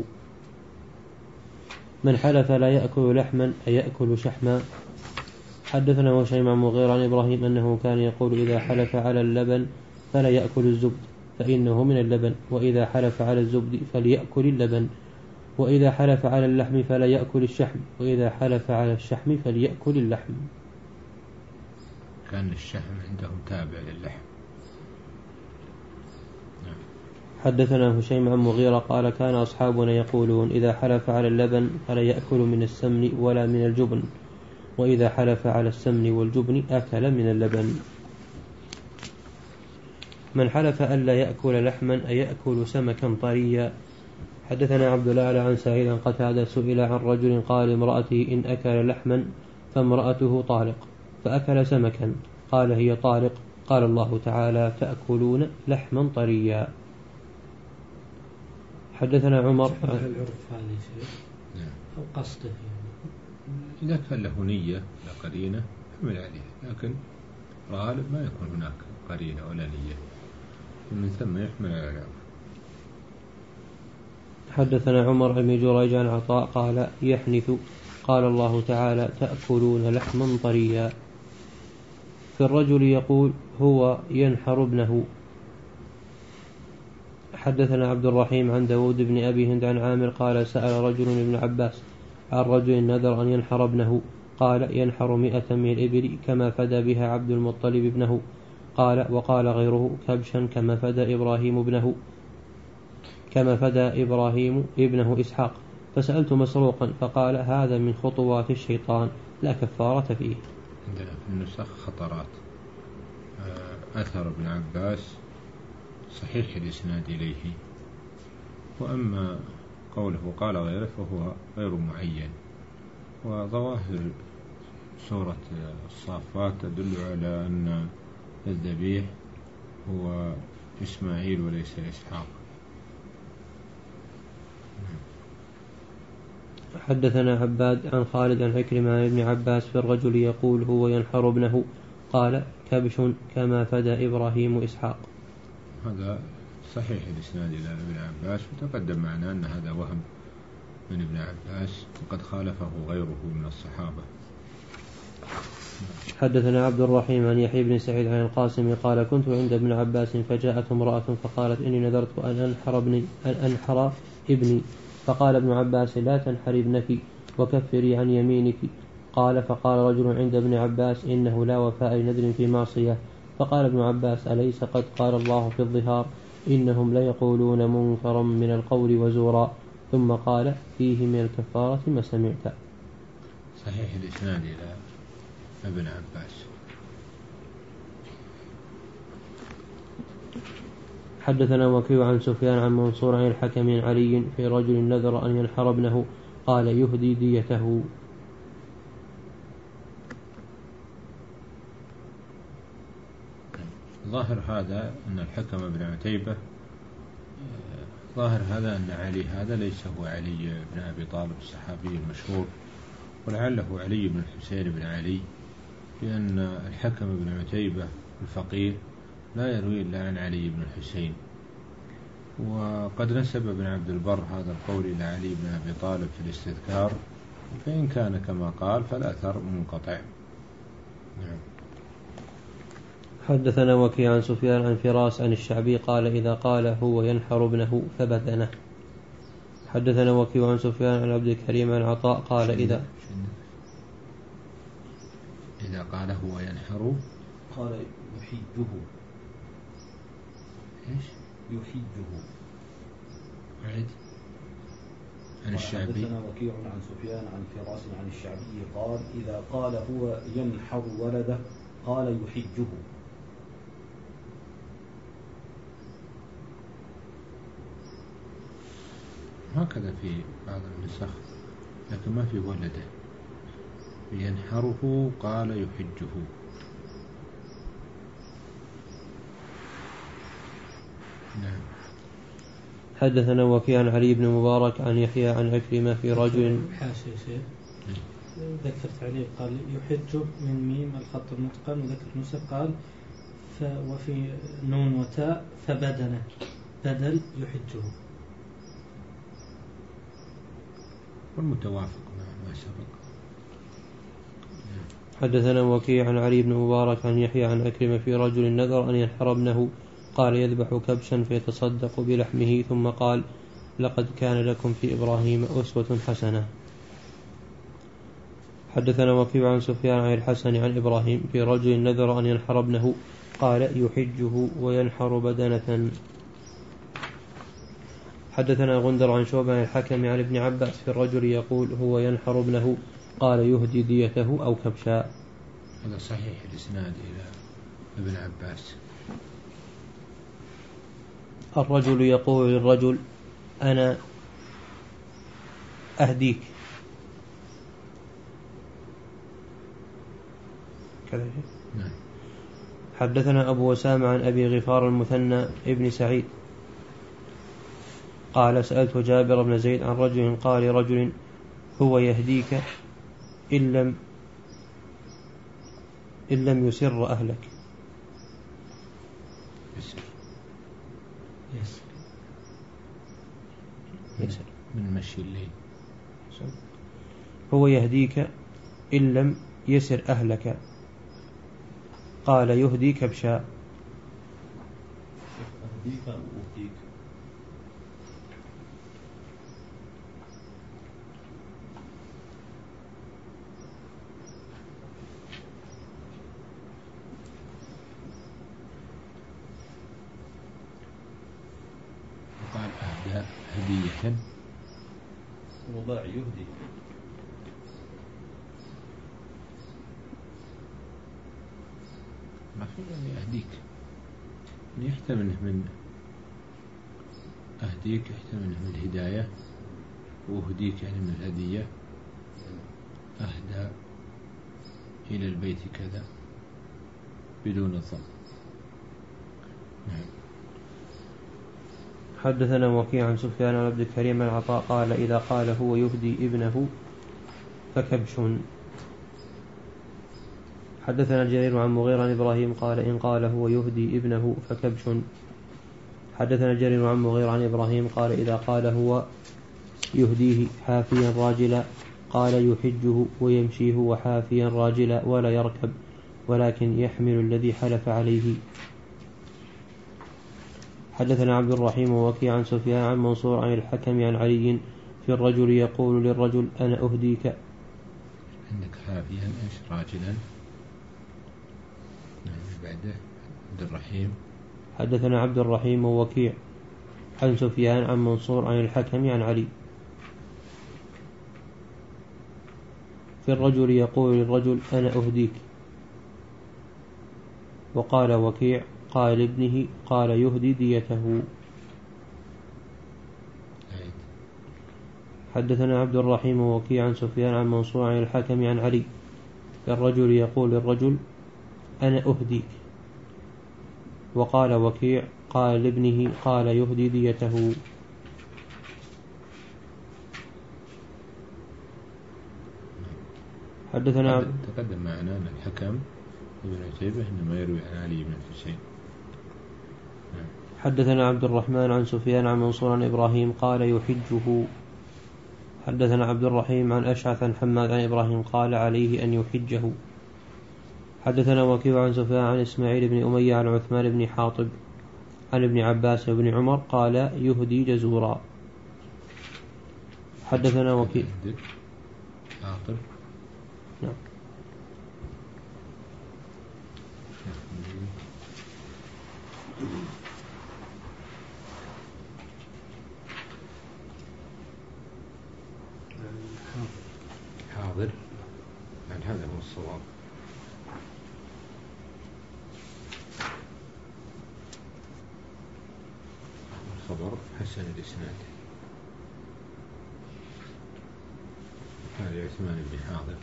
من حلف لا يأكل لحما أيأكل شحما. حدثنا هشيم عن مغيرة عن إبراهيم أنه كان يقول إذا حلف على اللبن فلا يأكل الزبد فإنه من اللبن، وإذا حلف على الزبد فليأكل اللبن، وإذا حلف على اللحم فلا يأكل الشحم، وإذا حلف على الشحم فليأكل اللحم. كان الشحم عندهم تابع للحم. حدثنا هشيم عن مغيرة قال كان أصحابنا يقولون إذا حلف على اللبن فلا يأكل من السمن ولا من الجبن، وإذا حلف على السمن والجبن أكل من اللبن. من حلف ألا يأكل لحما أيأكل سمكا طريا. حدثنا عبد الأعلى عن سعيد عن قتادة سئل عن رجل قال امرأته إن أكل لحما فامرأته طالق، فأكل سمكا قال هي طالق. قال الله تعالى تأكلون لحما طريا. حدثنا عمر العرف هذا شيء أو قصده إذا كان له نية لقرينة حمل عليه، لكن غالب ما يكون هناك قرينة ولا نية، ومن ثم يحمل على العرف. حدثنا عمر بن جريج عن عطاء قال يحنث قال الله تعالى تأكلون لحما طريا. في الرجل يقول هو ينحر ابنه. حدثنا عبد الرحيم عن داود بن أبي هند عن عامر قال سأل رجل ابن عباس عن رجل نذر أن ينحر ابنه قال ينحر مئة من الإبل كما فدى بها عبد المطلب ابنه. قال وقال غيره كبشا كما فدى إبراهيم ابنه كما فدى إبراهيم ابنه إسحاق. فسألت مسروقا فقال هذا من خطوات الشيطان لا كفارة فيه. عندنا في النسخ خطرات. أثر ابن عباس صحيح الإسناد إليه، وأما قوله قال غيره فهو غير معين. وظواهر سورة الصافات تدل على أن الذبيح هو إسماعيل وليس إسحاق. حدثنا عباد عن خالد عن عكرمة عن ابن عباس في الرجل يقول هو ينحر ابنه قال كبش كما فدى إبراهيم إسحاق. هذا صحيح الإسناد إلى ابن عباس، وتقدم معنا أن هذا وهم من ابن عباس وقد خالفه غيره من الصحابة. حدثنا عبد الرحيم عن يحيى بن سعيد عن القاسم قال كنت عند ابن عباس فجاءت امرأة فقالت إني نذرت أن أنحر ابني, أن أنحر ابني فقال ابن عباس لا تنحري ابنك وكفري عن يمينك. قال فقال رجل عند ابن عباس إنه لا وفاء لنذر في معصية. فقال ابن عباس أليس قد قال الله في الظهار إنهم ليقولون منكرا من القول وزورا. ثم قال فيه من الكفارة ما سمعت. صحيح الإسناد إلى ابن عباس. حدثنا وكيع عن سفيان عن منصور عن الحكم عن علي في رجل نذر أن ينحر ابنه قال يهدي ديته. ظاهر هذا أن الحكم بن عتيبة ظاهر هذا أن علي هذا ليس هو علي بن أبي طالب الصحابي المشهور، ولعله علي بن الحسين بن علي، لأن الحكم بن عتيبة الفقيه لا يروي إلا عن علي بن الحسين. وقد نسب ابن عبد البر هذا القول إلى علي بن أبي طالب في الاستذكار، فإن كان كما قال فالأثر منقطع. نعم. حدثنا وكيع عن سفيان عن فراس عن الشعبي قال إذا قال هو ينحر ابنه فبدنه. حدثنا وكيع عن سفيان عن عبد الكريم عن عطاء قال إذا إذا قال هو ينحر قال يحيده. إيش يحيده؟ عيد عن الشعبي. حدثنا وكيع عن سفيان عن فراس عن الشعبي قال إذا قال هو ينحر ولده قال يحجه. هكذا في بعض النسخ لكن ما في ولده، ينحره قال يحجه. نعم. حدثنا وكيع عن علي بن مبارك عن يحيى عن عكرمة في رجل. حاشا شيخ ذكر تعليق قال يحجه من ميم الخط المتقن، وذكر نسخ قال ف وفي نون وتاء فبدنه بدل يحجه. والمتوافق مع ما سبق. حدثنا وكيع عن علي بن مبارك عن يحيى عن عكرمة في رجل نذر أن ينحر ابنه قال يذبح كبشا فيتصدق بلحمه، ثم قال لقد كان لكم في إبراهيم أسوة حسنة. حدثنا وكيع عن سفيان عن الحسن عن إبراهيم في رجل نذر أن ينحر ابنه قال يحجه وينحر بدنة. حدثنا غندر عن شعبة عن الحكم عن ابن عباس في الرجل يقول هو ينحر ابنه قال يهدي ديته أو كبشا. هذا صحيح الإسناد إلى ابن عباس. الرجل يقول للرجل أنا أهديك كذا. نعم. حدثنا أبو أسامة عن أبي غفار المثنى ابن سعيد قال سألت جابر بن زيد عن رجل قال لرجل هو يهديك إن لم إن لم يسر أهلك. يسر. يسر. يسر من مشي الليل. هو يهديك إن لم يسر أهلك قال يهدي كبشا. أهديك أو أهديك؟ وقال أهدى هدية رباعي يهدي. ما في يعني أهديك يحتمل من أهديك يحتمل من الهداية، وأهديك يعني من الهدية. أهدى إلى البيت كذا بدون الضم. نعم. حدثنا وكيع عن سفيان عن عبد الكريم العطاء قال إذا قال هو يهدي ابنه فكبش. حدثنا جرير عن مغيرة عن إبراهيم قال إن قال هو يهدي ابنه فكبش. حدثنا جرير عن مغيرة عن إبراهيم قال إذا قال هو يهديه حافيا راجلا قال يحجه ويمشيه وحافيا راجلا ولا يركب ولكن يحمل الذي حلف عليه. حدثنا عبد الرحيم ووكيع عن سفيان عن منصور عن الحكم عن علي في الرجل يقول للرجل أنا أهديك. عندك حافيا إيش راجلا. نعم. بعده عبد الرحيم. حدثنا عبد الرحيم ووكيع عن سفيان عن منصور عن الحكم عن علي في الرجل يقول للرجل أنا أهديك. وقال وكيع قال ابنه قال يهدي ديته. حدثنا عبد الرحيم ووكيع عن سفيان عن منصور عن الحكم عن علي في الرجل يقول للرجل أنا أهديك. وقال وكيع قال لابنه قال يهدي ديته. حدثنا تقدم معنا أن الحكم ابن عتيبة إنما يروي عن علي بن الحسين. حدثنا عبد الرحمن عن سفيان عن منصور عن إبراهيم قال يحجه. حدثنا عبد الرحيم عن أشعث عن حماد عن إبراهيم قال عليه أن يحجه. حدثنا وكيع عن سفيان عن إسماعيل بن أمية عن عثمان بن حاطب عن ابن عباس وابن عمر قال يهدي جزورا. حدثنا وكيع حاطب. نعم. حاضر، يعني هذا هو الصواب. الخبر حسن الإسناد. هذا عثمان بن حاضر.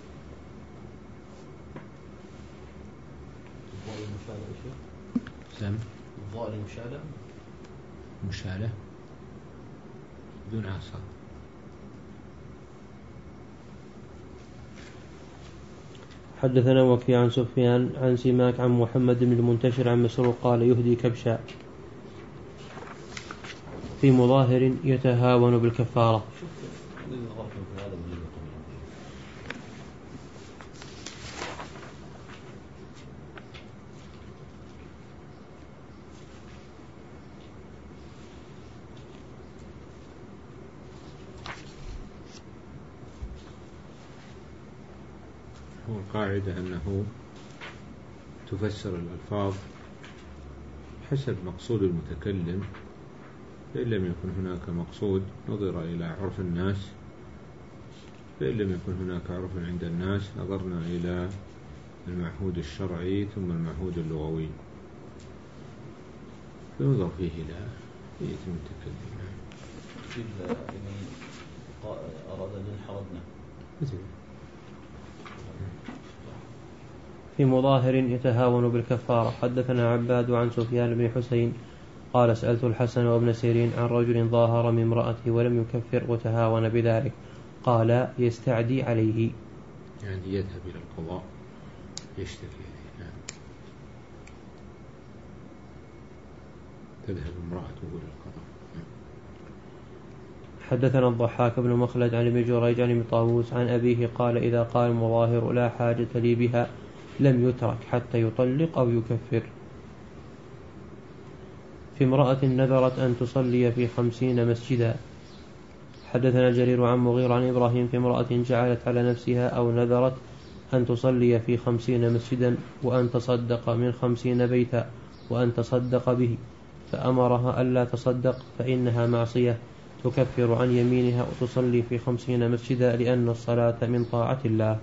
الضاء المشالة إيش؟ سم الضاء المشالة مشالة بدون عصا. حدثنا وكيع عن سفيان عن سماك عن محمد بن المنتشر عن مسروق قال يهدي كبشا في مظاهر يتهاون بالكفارة. هو القاعدة أنه تفسر الألفاظ حسب مقصود المتكلم، فإن لم يكن هناك مقصود نظر إلى عرف الناس، فإن لم يكن هناك عرف عند الناس نظرنا إلى المعهود الشرعي ثم المعهود اللغوي، فنظر فيه إلى نية المتكلم. إذا أراد أن حرضنا مثل في مظاهر يتهاون بالكفارة. حدثنا عباد عن سفيان بن حسين قال سألت الحسن وابن سيرين عن رجل ظاهر من امرأته ولم يكفر وتهاون بذلك، قال يستعدي عليه، يعني يذهب إلى القضاء يشتكي إليه. نعم. تذهب امرأته إلى القضاء. حدثنا الضحاك بن مخلد عن ابن جريج عن ابن طاووس عن أبيه قال إذا قال المظاهر لا حاجة لي بها لم يترك حتى يطلق أو يكفر. في امرأة نذرت أن تصلي في خمسين مسجدا. حدثنا جرير عن مغير عن إبراهيم في امرأة جعلت على نفسها أو نذرت أن تصلي في خمسين مسجدا وأن تصدق من خمسين بيتا وأن تصدق به، فأمرها ألا تصدق فإنها معصية تكفر عن يمينها وتصلي في خمسين مسجدا لأن الصلاة من طاعة الله.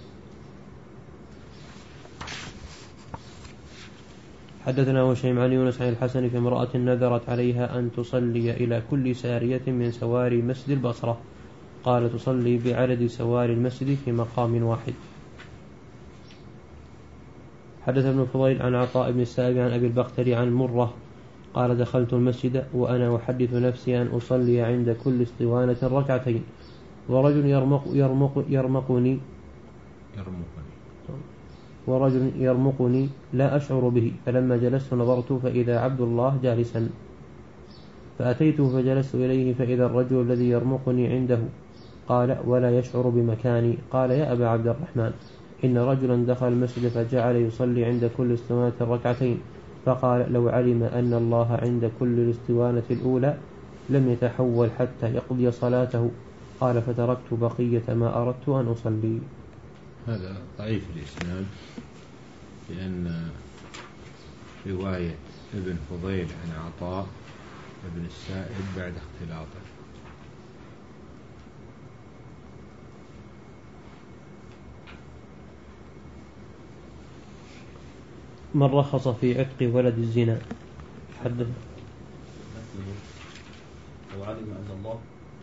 حدثنا هشيم عن يونس عن الحسن في امرأة نذرت عليها أن تصلي إلى كل سارية من سواري مسجد البصرة، قال تصلي بعدد سواري المسجد في مقام واحد. حدث ابن فضيل عن عطاء بن السائب عن أبي البختري عن مرة قال دخلت المسجد وأنا أحدث نفسي أن أصلي عند كل اسطوانة ركعتين، ورجل يرمق يرمق يرمقني يرمقني ورجل يرمقني لا أشعر به، فلما جلست نظرت فإذا عبد الله جالسا، فأتيته فجلست إليه فإذا الرجل الذي يرمقني عنده، قال ولا يشعر بمكاني. قال يا أبا عبد الرحمن إن رجلا دخل المسجد فجعل يصلي عند كل اسطوانة ركعتين، فقال لو علم أن الله عند كل الاسطوانة الأولى لم يتحول حتى يقضي صلاته. قال فتركت بقية ما أردت أن أصلي. هذا ضعيف الإسناد، لأن رواية ابن فضيل عن عطاء ابن السائب بعد اختلاطه. من رخص في عتق ولد الزنا. حدث لو علم أن الله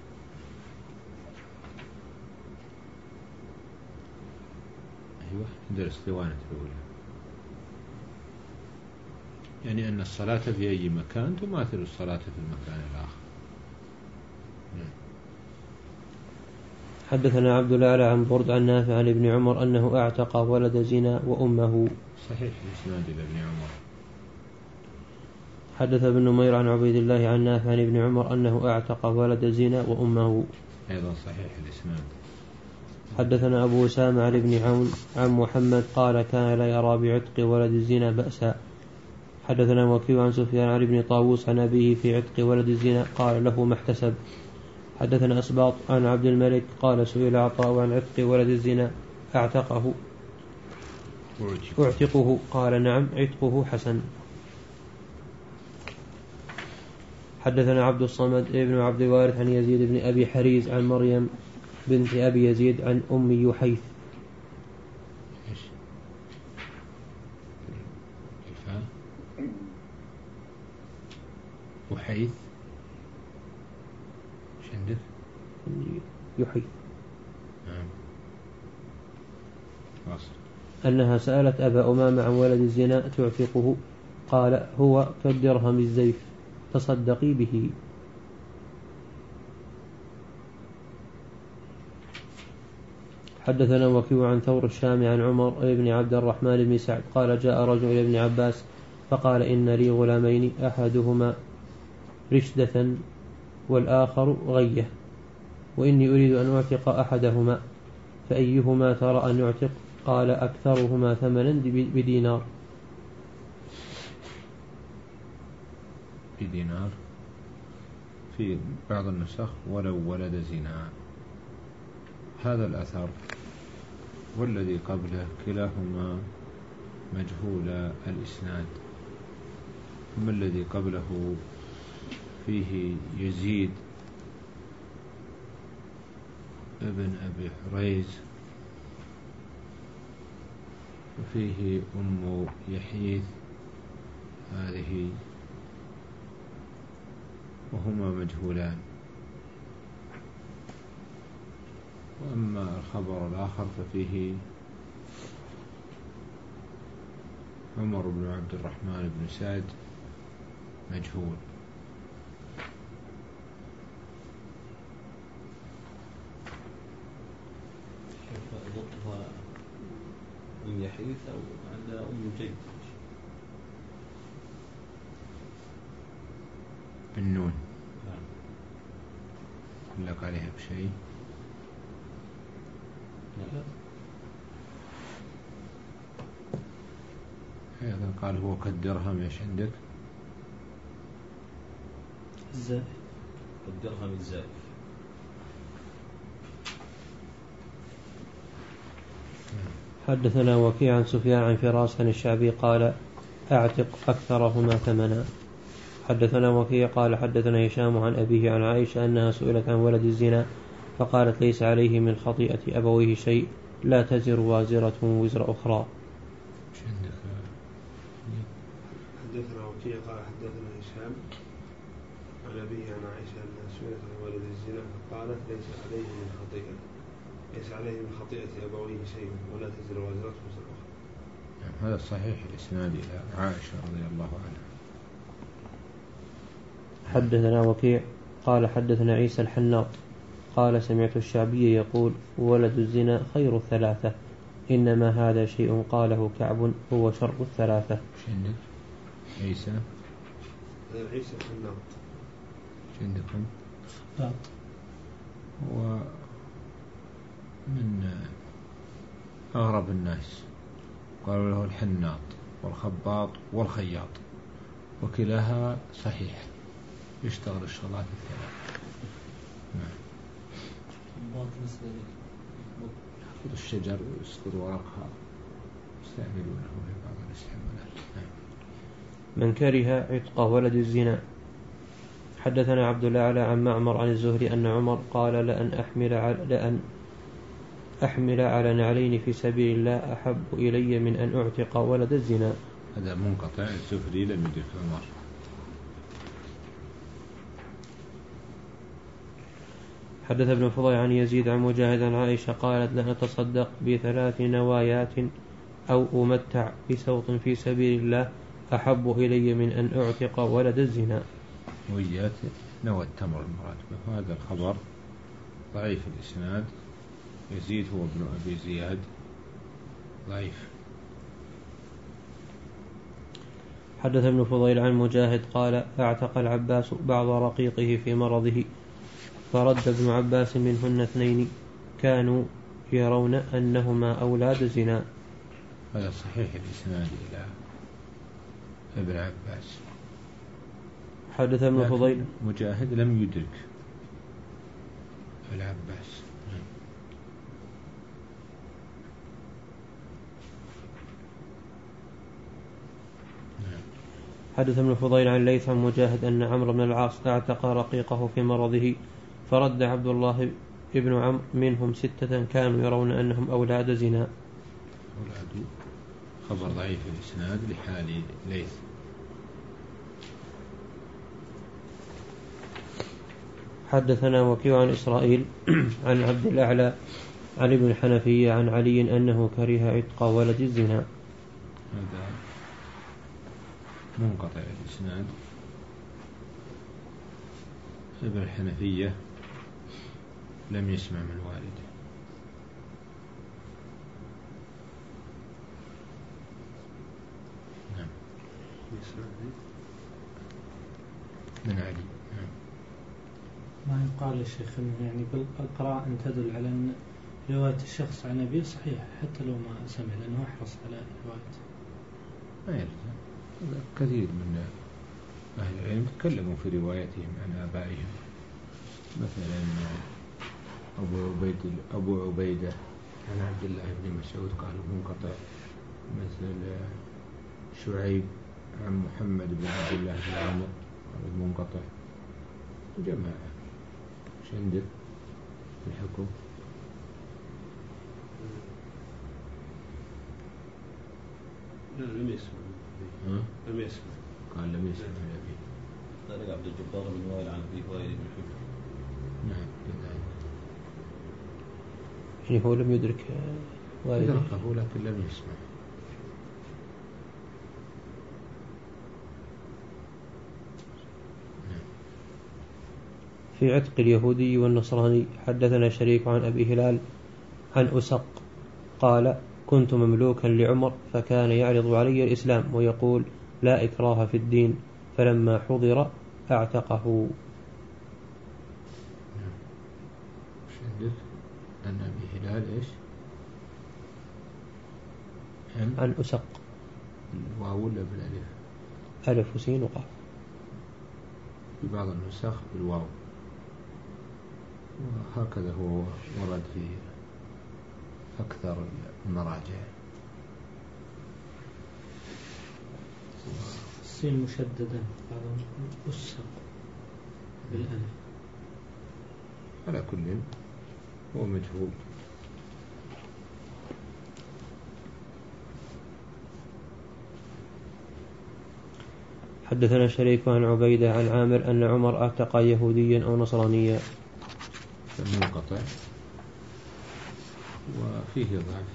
أيوة عند الاسطوانة الأولى، يعني أن الصلاة في أي مكان تماثل الصلاة في المكان الآخر. حدثنا عبد الأعلى عن برد عن نافع عن ابن عمر أنه أعتق ولد زنا وأمه. صحيح الإسناد إلى ابن عمر. حدث ابن نمير عن عبيد الله عن نافع عن ابن عمر أنه أعتق ولد زنا وأمه. أيضا صحيح الإسناد. حدثنا أبو أسامة عن ابن عون عن محمد قال كان لا يرى بعتق ولد الزنا بأسا. حدثنا وكيع عن سفيان عن ابن طاووس عن أبيه في عتق ولد الزنا قال له ما احتسب. حدثنا أسباط عن عبد الملك قال سئل عطاء عن عتق ولد الزنا أعتقه أعتقه قال نعم عتقه حسن. حدثنا عبد الصمد ابن عبد الوارث عن يزيد بن أبي حريز عن مريم بنت أبي يزيد عن أم يحيث. إيش؟ كيف؟ وحيث إيش عندك؟ يحيث. نعم. واصل. أنها سألت أبا أمامة عن ولد الزنا تعتقه، قال هو كالدرهم الزيف تصدقي به. حدثنا وكيع عن ثور الشام عن عمر بن عبد الرحمن بن سعد قال جاء رجل إلى ابن عباس فقال إن لي غلامين أحدهما رشدة والآخر غية، وإني أريد أن أعتق أحدهما، فأيهما ترى أن يعتق؟ قال أكثرهما ثمنا بدينار. بدينار في بعض النسخ ولو ولد زنا. هذا الأثر والذي قبله كلاهما مجهول الإسناد. أما الذي قبله فيه يزيد ابن أبي حريز وفيه أم يحيث هذه وهما مجهولان. وأما الخبر الآخر ففيه عمر بن عبد الرحمن بن سعد مجهول. ضبطها أم يحيث أو عند أم جيد بالنون لك عليها بشيء؟ لا. أيضا قال هو كالدرهم. إيش عندك؟ الزائف. الدرهم الزائف. حدثنا وكيع عن سفيان عن فراس عن الشعبي قال أعتق أكثرهما ثمنا. حدثنا وكيع قال حدثنا هشام عن أبيه عن عائشة أنها سئلت عن ولد الزنا فقالت ليس عليه من خطيئة أبويه شيء، لا تزر وازرة وزر أخرى. حدثنا وكيع قال حدثنا هشام عن أبيه عن عائشة أنها سئلت عن ولد الزنا فقالت ليس عليه من خطيئة ليس عليه من خطيئة أبويه شيء ولا تزر وازرة وزر أخرى. هذا صحيح الإسناد إلى عائشة رضي الله عنها. حدثنا وكيع قال حدثنا عيسى الحناط قال سمعت الشعبي يقول ولد الزنا خير الثلاثة، إنما هذا شيء قاله كعب هو شر الثلاثة. عندك عيسى؟ عيسى الحناط. عندكم؟ لا. هو من أغرب الناس، قالوا له الحناط والخباط والخياط، وكلاها صحيح يشتغل الشغلات الثلاث. نعم. يأخذ الشجر ويسقط ورقها يستعملونه في بعض الاستعمالات. نعم. من كره عتق ولد الزنا. حدثنا عبد الأعلى عن معمر عن الزهري أن عمر قال لأن أحمل على, لأن أحمل على نعلين في سبيل الله أحب إلي من أن أعتق ولد الزنا. هذا منقطع. الزهري لم يدرك عمر. حدث ابن فضيل عن يزيد عن مجاهد عن عائشة قالت لأتصدق بثلاث نوايات أو أمتع بسوط في سبيل الله أحب إلي من أن أعتق ولد الزنا. نويات نوى التمر المراد به. هذا الخبر ضعيف الإسناد. يزيد هو ابن أبي زياد ضعيف. حدث ابن فضيل عن مجاهد قال اعتق العباس بعض رقيقه في مرضه، فرد ابن عباس منهن اثنين كانوا يرون أنهما أولاد زنا. هذا صحيح الإسناد إلى ابن عباس. حدث ابن فضيل مجاهد لم يدرك العباس. حدث ابن فضيل عن ليث عن مجاهد أن عمرو بن العاص اعتق رقيقه في مرضه، فرد عبد الله ابن عمرو منهم ستة كانوا يرون أنهم أولاد زنا. أولاد خبر ضعيف الإسناد لحال ليث. حدثنا وكيع عن إسرائيل عن عبد الأعلى عن ابن الحنفية عن علي أنه كره عتق ولد الزنا. هذا منقطع الإسناد. ابن الحنفية لم يسمع من والده. نعم. من علي. نعم. ما يقال يا شيخ يعني بالقراءة أن تدل على أن رواية الشخص عن أبيه صحيح حتى لو ما سمع لأنه أحرص على روايته. ما يلزم. كثير من أهل العلم تكلموا في روايتهم عن آبائهم. مثلا أبو عبيد أبو عبيدة عن عبد الله بن مسعود قالوا منقطع. مثل شعيب عن محمد بن عبد الله بن عمرو قالوا منقطع. جماعة شندر الحكم. لا لم يسمع. لم يسمع. قال لم يسمع من أبيه. ذلك عبد الجبار بن وائل عن أبيه وائل بن حجر. نعم كذلك. يعني هو لم يدرك والده. أدركه لكن لم يسمع. في عتق اليهودي والنصراني. حدثنا شريك عن أبي هلال عن أسق قال كنت مملوكا لعمر فكان يعرض علي الإسلام ويقول لا إكراه في الدين فلما حضر أعتقه. شدد أن أبي هلال إيش عن أسق الواو ولا بالألف؟ ألف وسين وقاف. في بعض النسخ بالواو وهكذا هو ورد في أكثر المراجع. السين مشددا بعضهم أسق بالألف. على كل هو مجهول. حدثنا شريك عن عبيدة عن عامر أن عمر اعتق يهوديا أو نصرانيا. منقطع وفيه ضعف.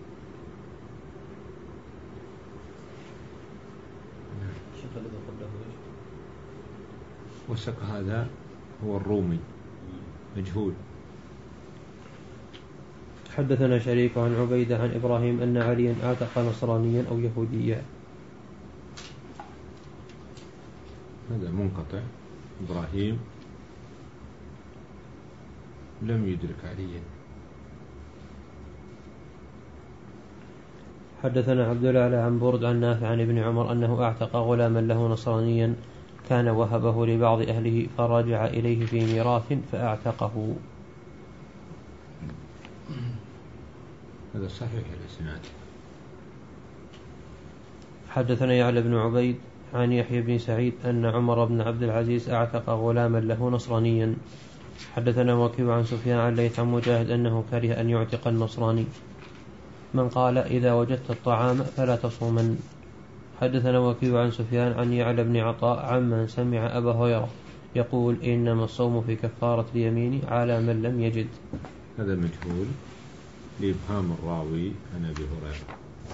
وسق هذا هو الرومي مجهول. حدثنا شريك عن عبيدة عن إبراهيم أن عليا اعتق نصرانيا أو يهوديا. هذا منقطع. إبراهيم لم يدرك عليا. حدثنا عبد الأعلى عن برد عن نافع عن ابن عمر أنه اعتق غلاما له نصرانيا كان وهبه لبعض أهله فرجع إليه في ميراث فاعتقه. هذا صحيح الإسناد. حدثنا يعلى بن عبيد عن يحيى بن سعيد أن عمر بن عبد العزيز اعتق غلاما له نصرانيا. حدثنا وكيع عن سفيان عن ليث عن مجاهد أنه كره أن يعتق النصراني من قال إذا وجدت الطعام فلا تصومن. حدثنا وكيع عن سفيان عن يعلى بن عطاء عمن سمع أبا هريرة يقول إنما الصوم في كفارة اليمين على من لم يجد. هذا مجهول لإبهام الراوي عن أبي هريرة.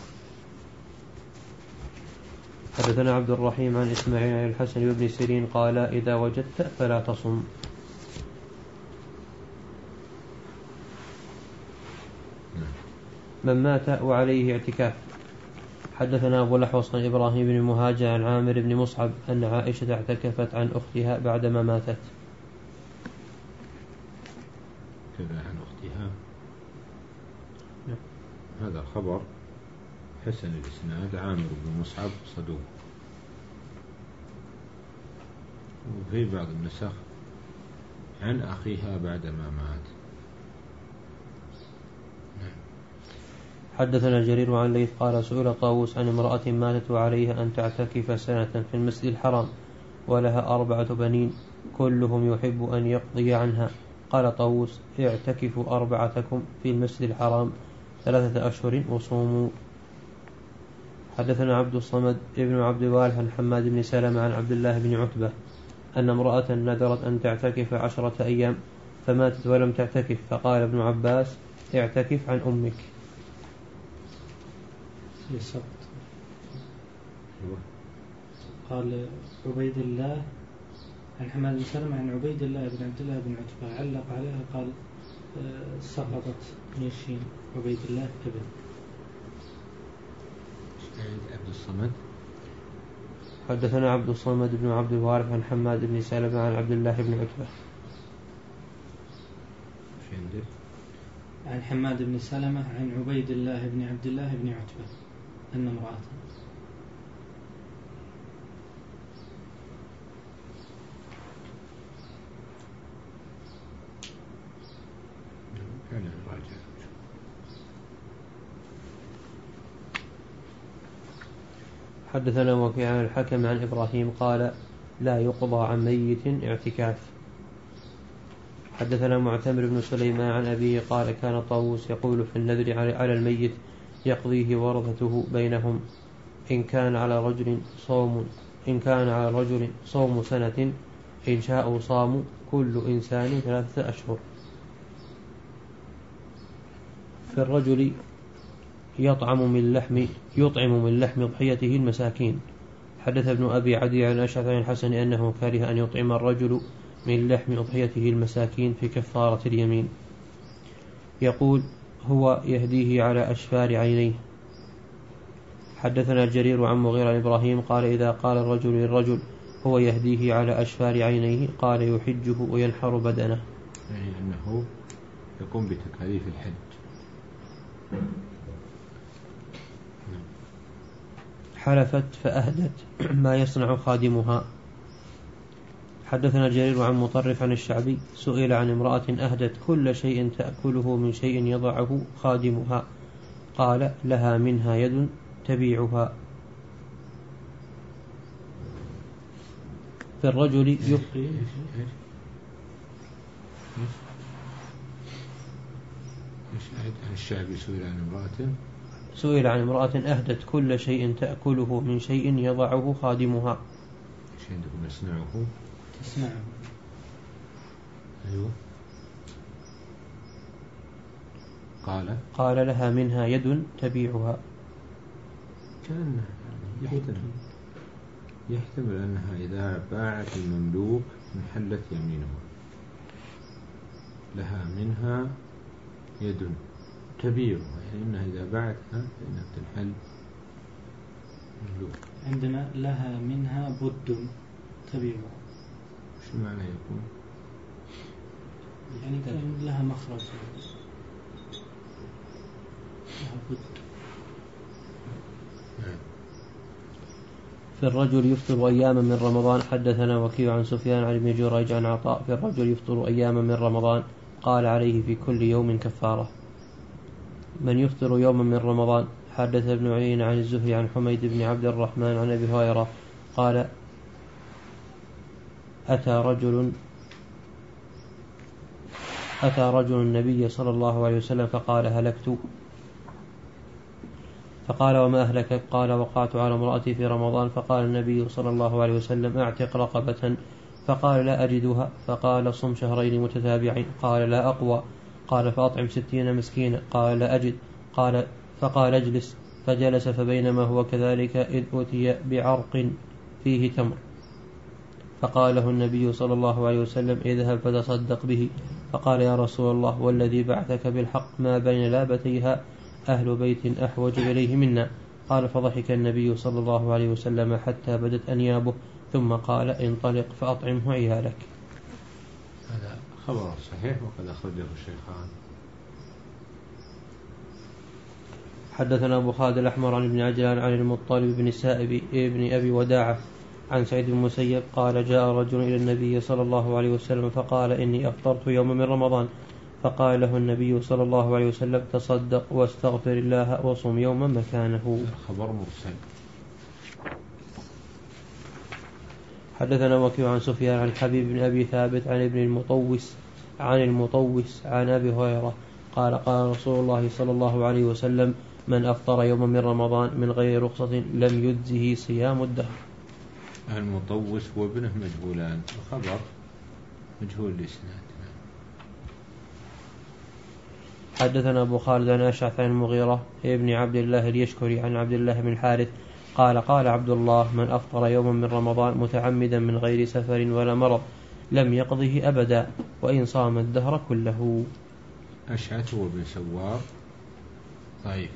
حدثنا عبد الرحيم عن إسماعيل عن الحسن وابن سيرين قال إذا وجدت فلا تصم. من مات وعليه اعتكاف. حدثنا أبو الأحوص عن إبراهيم بن مهاجر عن عامر بن مصعب أن عائشة اعتكفت عن أختها بعدما ماتت. كذا عن أختها. هذا خبر حسن الإسناد. عامر بن مصعب صدوق. وفي بعض النسخ عن أخيها بعدما مات. حدثنا جرير عن ليث قال سئل طاووس عن امرأة ماتت وعليها أن تعتكف سنة في المسجد الحرام ولها أربعة بنين كلهم يحب أن يقضي عنها قال طاووس اعتكفوا أربعتكم في المسجد الحرام ثلاثة أشهر وصوموا. حدثنا عبد الصمد ابن عبد الوارث عن حماد بن سلمة عن عبد الله بن عتبة أن امرأة نذرت أن تعتكف عشرة أيام فماتت ولم تعتكف، فقال ابن عباس اعتكف عن أمك. يسقط. قال عبيد الله عن حماد بن سلمة عن عبيد الله بن عبد الله بن عتبة علق عليها قال سقطت يشين عبيد الله ابن عبد الصمد. حدثنا عبد الصمد بن عبد الوارث عن حماد بن سلمة عن عبد الله بن عتبة عن حماد بن سلمة عن عبيد الله بن عبد الله بن عتبة أن امرأة حدثنا وكيع عن الحكم عن إبراهيم قال لا يقضى عن ميت اعتكاف. حدثنا معتمر بن سليمان عن أبيه قال كان طاووس يقول في النذر على الميت يقضيه ورثته بينهم إن كان على رجل صوم إن كان على رجل صوم سنة إن شاءوا صاموا كل إنسان ثلاثة أشهر. في الرجل يطعم من لحم يطعم من لحم ضحيته المساكين. حدث ابن أبي عدي عن أشعث عن الحسن أنه كره أن يطعم الرجل من لحم أضحيته المساكين في كفارة اليمين. يقول هو يهديه على أشفار عينيه. حدثنا الجرير عن مغيرة إبراهيم قال إذا قال الرجل للرجل هو يهديه على أشفار عينيه قال يحجه وينحر بدنه، يعني أنه يقوم بتكاليف الحج. حلفت فأهدت ما يصنع خادمها. حدثنا الجرير عن مطرف عن الشعبي سئل عن امرأة أهدت كل شيء تأكله من شيء يضعه خادمها قال لها منها يد تبيعها. في الرجل يبقي عن الشعبي سئل عن امرأة سئل عن امرأة أهدت كل شيء تأكله من شيء يضعه خادمها. شيء عندكم يصنعه تصنعه. أيوه. قال قال لها منها يد تبيعها. كان يحتمل يحتمل أنها إذا باعت المملوك انحلت يمينه. لها منها يد تبيعها يعني أنها إذا باعتها فإنها تنحل مملوك. عندنا لها منها بد تبيعها. شو معنى يكون؟ يعني كان لها مخرج لها بد. في الرجل يفطر أياما من رمضان. حدثنا وكيع عن سفيان عن ابن جريج عن عطاء في الرجل يفطر أياما من رمضان قال عليه في كل يوم كفارة. من يفطر يوما من رمضان. حدث ابن عيينة عن الزهري عن حميد بن عبد الرحمن عن أبي هريرة قال أتى رجل أتى رجل النبي صلى الله عليه وسلم فقال هلكت. فقال وما أهلك؟ قال وقعت على امرأتي في رمضان. فقال النبي صلى الله عليه وسلم اعتق رقبة. فقال لا أجدها. فقال صم شهرين متتابعين. قال لا أقوى. قال فأطعم ستين مسكينا. قال لا أجد. قال فقال اجلس. فجلس فبينما هو كذلك إذ أتي بعرق فيه تمر فقال له النبي صلى الله عليه وسلم اذهب فتصدق به. فقال يا رسول الله والذي بعثك بالحق ما بين لابتيها أهل بيت أحوج إليه منا. قال فضحك النبي صلى الله عليه وسلم حتى بدت أنيابه ثم قال انطلق فأطعمه عيالك. هذا خبر صحيح وقد أخرجه الشيخان. حدثنا أبو خالد الأحمر عن ابن عجلان عن المطلب بن السائب ابن أبي وداعة عن سعيد بن المسيب قال جاء رجل إلى النبي صلى الله عليه وسلم فقال إني أفطرت يوم من رمضان. فقال له النبي صلى الله عليه وسلم تصدق واستغفر الله وصم يوما مكانه. خبر مرسل. حدثنا وكيع عن سفيان عن حبيب بن أبي ثابت عن ابن المطوس عن المطوس عن أبي هريرة قال قال رسول الله صلى الله عليه وسلم من أفطر يوما من رمضان من غير رخصة لم يجزه صيام الدهر. المطوس وابنه مجهولان، الخبر مجهول الإسناد. حدثنا أبو خالد عن أشعث عن المغيرة ابن عبد الله اليشكري عن عبد الله بن الحارث قال قال عبد الله من أفطر يوما من رمضان متعمدا من غير سفر ولا مرض لم يقضه أبدا وإن صام الدهر كله. أشعث وابن سوار ضعيف.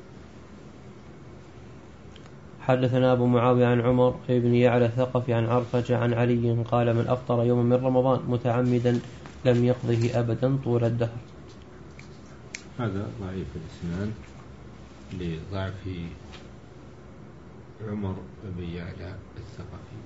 حدثنا أبو معاوية عن عمر بن يعلى الثقفي عن عرفجة عن علي قال من أفطر يوما من رمضان متعمدا لم يقضه أبدا طول الدهر. هذا ضعيف الإسناد لضعف عمر بن يعلى الثقفي.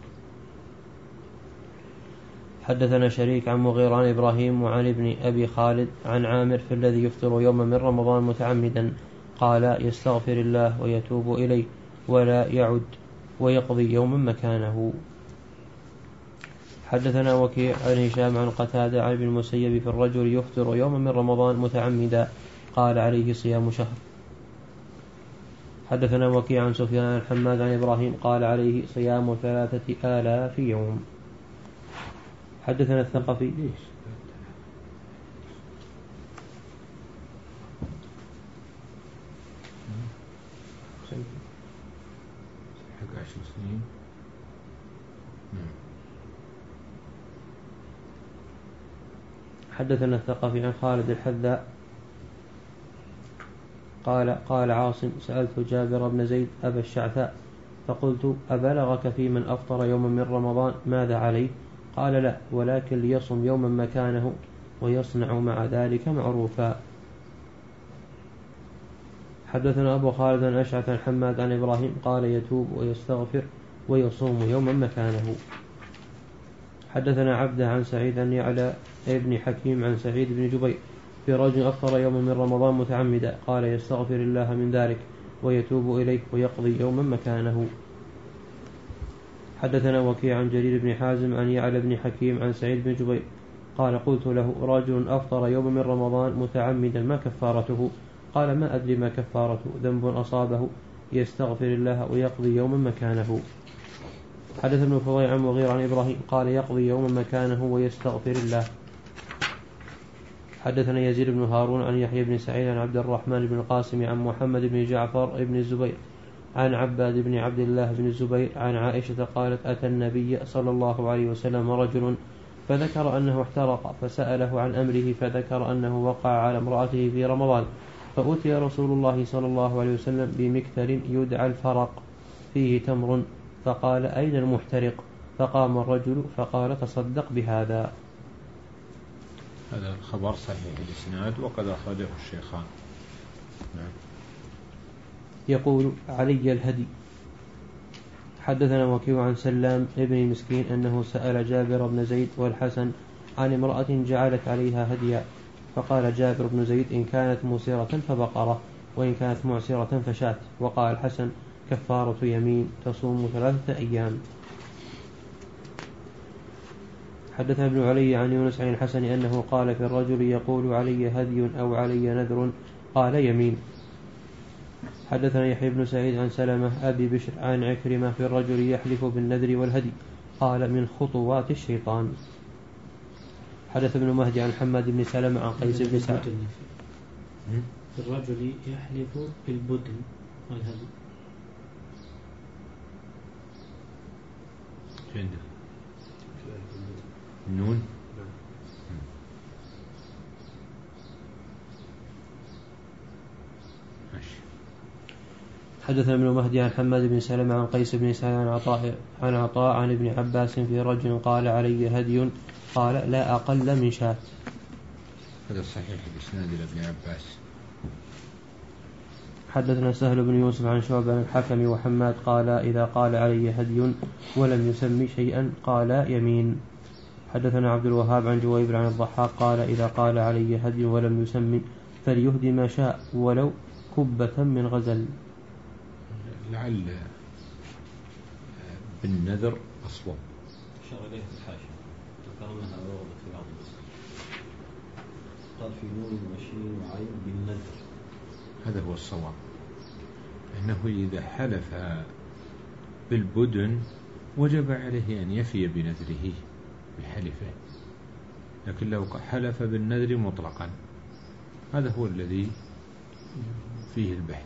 حدثنا شريك عن مغيران إبراهيم وعن ابن أبي خالد عن عامر في الذي يفطر يوما من رمضان متعمدا قال يستغفر الله ويتوب إليه ولا يعد ويقضي يوما مكانه. حدثنا وكيع عن هشام عن قتادة عن ابن المسيب في الرجل يفطر يوما من رمضان متعمدا قال عليه صيام شهر. حدثنا وكيع عن سفيان عن حماد عن إبراهيم قال عليه صيام ثلاثة آلاف يوم. حدثنا الثقفي حق عشر سنين. حدثنا الثقفي عن خالد الحذاء قال قال عاصم سألت جابر بن زيد أبا الشعثاء فقلت أبلغك في من أفطر يوما من رمضان ماذا عليه؟ قال لا ولكن ليصم يوما مكانه ويصنع مع ذلك معروفا. حدثنا أبو خالد عن أشعث عن حماد عن إبراهيم قال يتوب ويستغفر ويصوم يوما مكانه. حدثنا عبده عن سعيد عن يعلى ابن حكيم عن سعيد بن جبير في رجل أفطر يوما من رمضان متعمدا قال يستغفر الله من ذلك ويتوب إليه ويقضي يوما مكانه. حدثنا وكيع عن جرير بن حازم عن يعلى بن حكيم عن سعيد بن جبير قال قلت له رجل أفطر يوما من رمضان متعمدا ما كفارته؟ قال ما أدري ما كفارته ذنب أصابه يستغفر الله ويقضي يوما مكانه. حدث ابن فضيل عن مغير عن إبراهيم قال يقضي يوما مكانه ويستغفر الله. حدثنا يزيد بن هارون عن يحيى بن سعيد عن عبد الرحمن بن القاسم عن محمد بن جعفر بن الزبير عن عباد بن عبد الله بن الزبير عن عائشة قالت أتى النبي صلى الله عليه وسلم رجل فذكر أنه احترق فسأله عن أمره فذكر أنه وقع على امرأته في رمضان فأتي رسول الله صلى الله عليه وسلم بمكتل يدعى الفرق فيه تمر فقال أين المحترق؟ فقام الرجل فقال تصدق بهذا. هذا الخبر صحيح الإسناد وقد أخرجه الشيخان. نعم. يقول علي الهدي. حدثنا وكيع عن سلام ابن مسكين أنه سأل جابر بن زيد والحسن عن امرأة جعلت عليها هديا فقال جابر بن زيد إن كانت موسرة فبقرة وإن كانت معسرة فشاة. وقال الحسن كفارة يمين تصوم ثلاثة أيام. حدثنا ابن علي عن يونس عن الحسن أنه قال في الرجل يقول علي هدي أو علي نذر قال يمين. حدثنا يحيى بن سعيد عن سلمة أبي بشر عن عكرمة في الرجل يحلف بالنذر والهدي قال من خطوات الشيطان. حدث ابن مهدي عن حماد بن سلمة عن قيس بن سعد في الرجل يحلف بالبدن والهدي. النون. حدثنا ابن مهدي عن حماد بن سلمة عن قيس بن سعد عن عطاء عن عطاء عن ابن عباس في رجل قال علي هدي قال لا أقل من شاة. هذا صحيح الإسناد إلى ابن عباس. حدثنا سهل بن يوسف عن شعبة عن الحكم وحماد قال إذا قال علي هدي ولم يسمي شيئا قال يمين. حدثنا عبد الوهاب عن جويبر عن الضحاك قال إذا قال علي هدي ولم يسمي فليهدي ما شاء ولو كبة من غزل. لعل بالنذر أصوب. أشار إليه الحاشية ذكر أنها وردت في بعض النسخ. قال في نون وشين وعين بالنذر. هذا هو الصواب، أنه إذا حلف بالبدن وجب عليه أن يفي بنذره بحلفه، لكن لو حلف بالنذر مطلقا هذا هو الذي فيه البحث.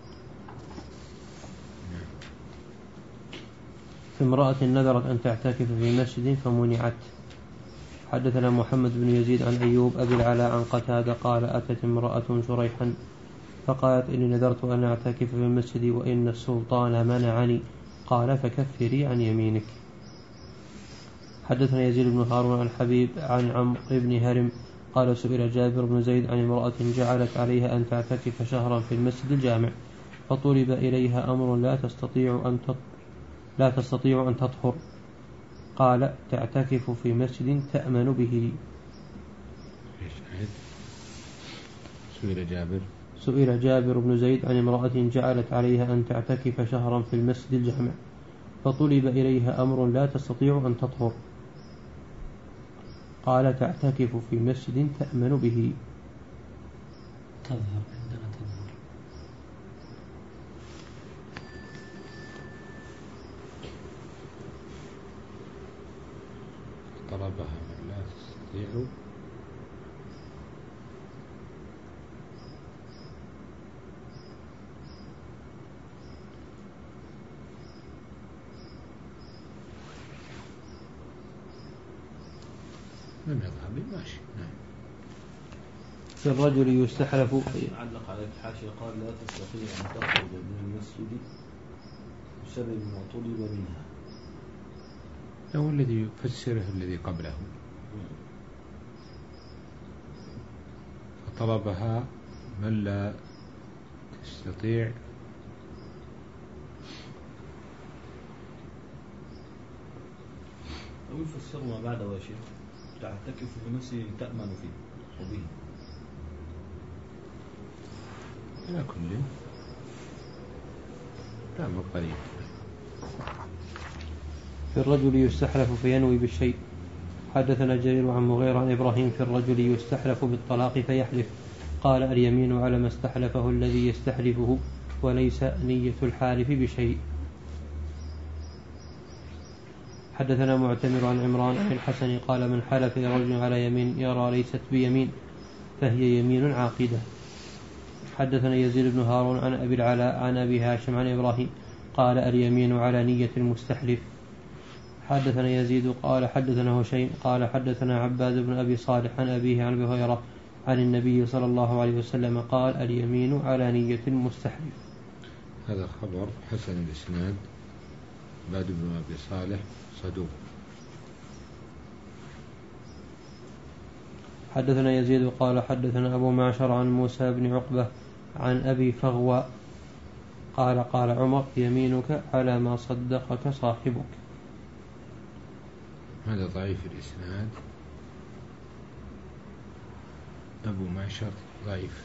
في امرأة نذرت أن تعتكف في مسجد فمنعت. حدثنا محمد بن يزيد عن أيوب أبي العلاء عن قتادة قال أتت امرأة شريحا فقالت إني نذرت أن أعتكف في المسجد وإن السلطان منعني، قال فكفري عن يمينك. حدثنا يزيد بن هارون عن حبيب عن عمرو بن هرم قال سئل جابر بن زيد عن امرأة جعلت عليها أن تعتكف شهرا في المسجد الجامع فطلب إليها أمر لا تستطيع أن لا تستطيع أن تطهر، قال تعتكف في مسجد تأمن به. سئل جابر سئل جابر بن زيد عن امرأة جعلت عليها أن تعتكف شهرا في المسجد الجامع فطلب إليها أمر لا تستطيع أن تطهر، قال تعتكف في مسجد تأمن به. تظهر عندنا تظهر. طلبها من لا تستطيع من يذهب ماشي. في الرجل يستحلف. علق على الحاشية قال لا تستطيع أن تخرج من المسجد بسبب ما طلب منها. هو الذي يفسره الذي قبله، فطلبها من لا تستطيع أو يفسر ما بعد وشيء تعتكف في مسجد تأمن فيه وبه. على كل كلام قريب. في الرجل يستحلف فينوي بالشيء. حدثنا جرير عن مغيرة عن إبراهيم في الرجل يستحلف بالطلاق فيحلف، قال اليمين على ما استحلفه الذي يستحلفه وليس نية الحالف بشيء. حدثنا معتمر عن عمران عن الحسن قال من حلف رجل على يمين يرى ليست بيمين فهي يمين عاقدة. حدثنا يزيد بن هارون عن أبي العلاء عن أبي هاشم عن إبراهيم قال اليمين على نية المستحلف. حدثنا يزيد قال حدثنا هشيم قال حدثنا عباد بن أبي صالح عن أبيه عن أبي هريرة عن النبي صلى الله عليه وسلم قال اليمين على نية المستحلف. هذا خبر حسن الإسناد. عباد بن أبي صالح صدوق. حدثنا يزيد قال حدثنا أبو معشر عن موسى بن عقبة عن أبي فغوى قال قال عمر يمينك على ما صدقك صاحبك. هذا ضعيف الإسناد. أبو معشر ضعيف.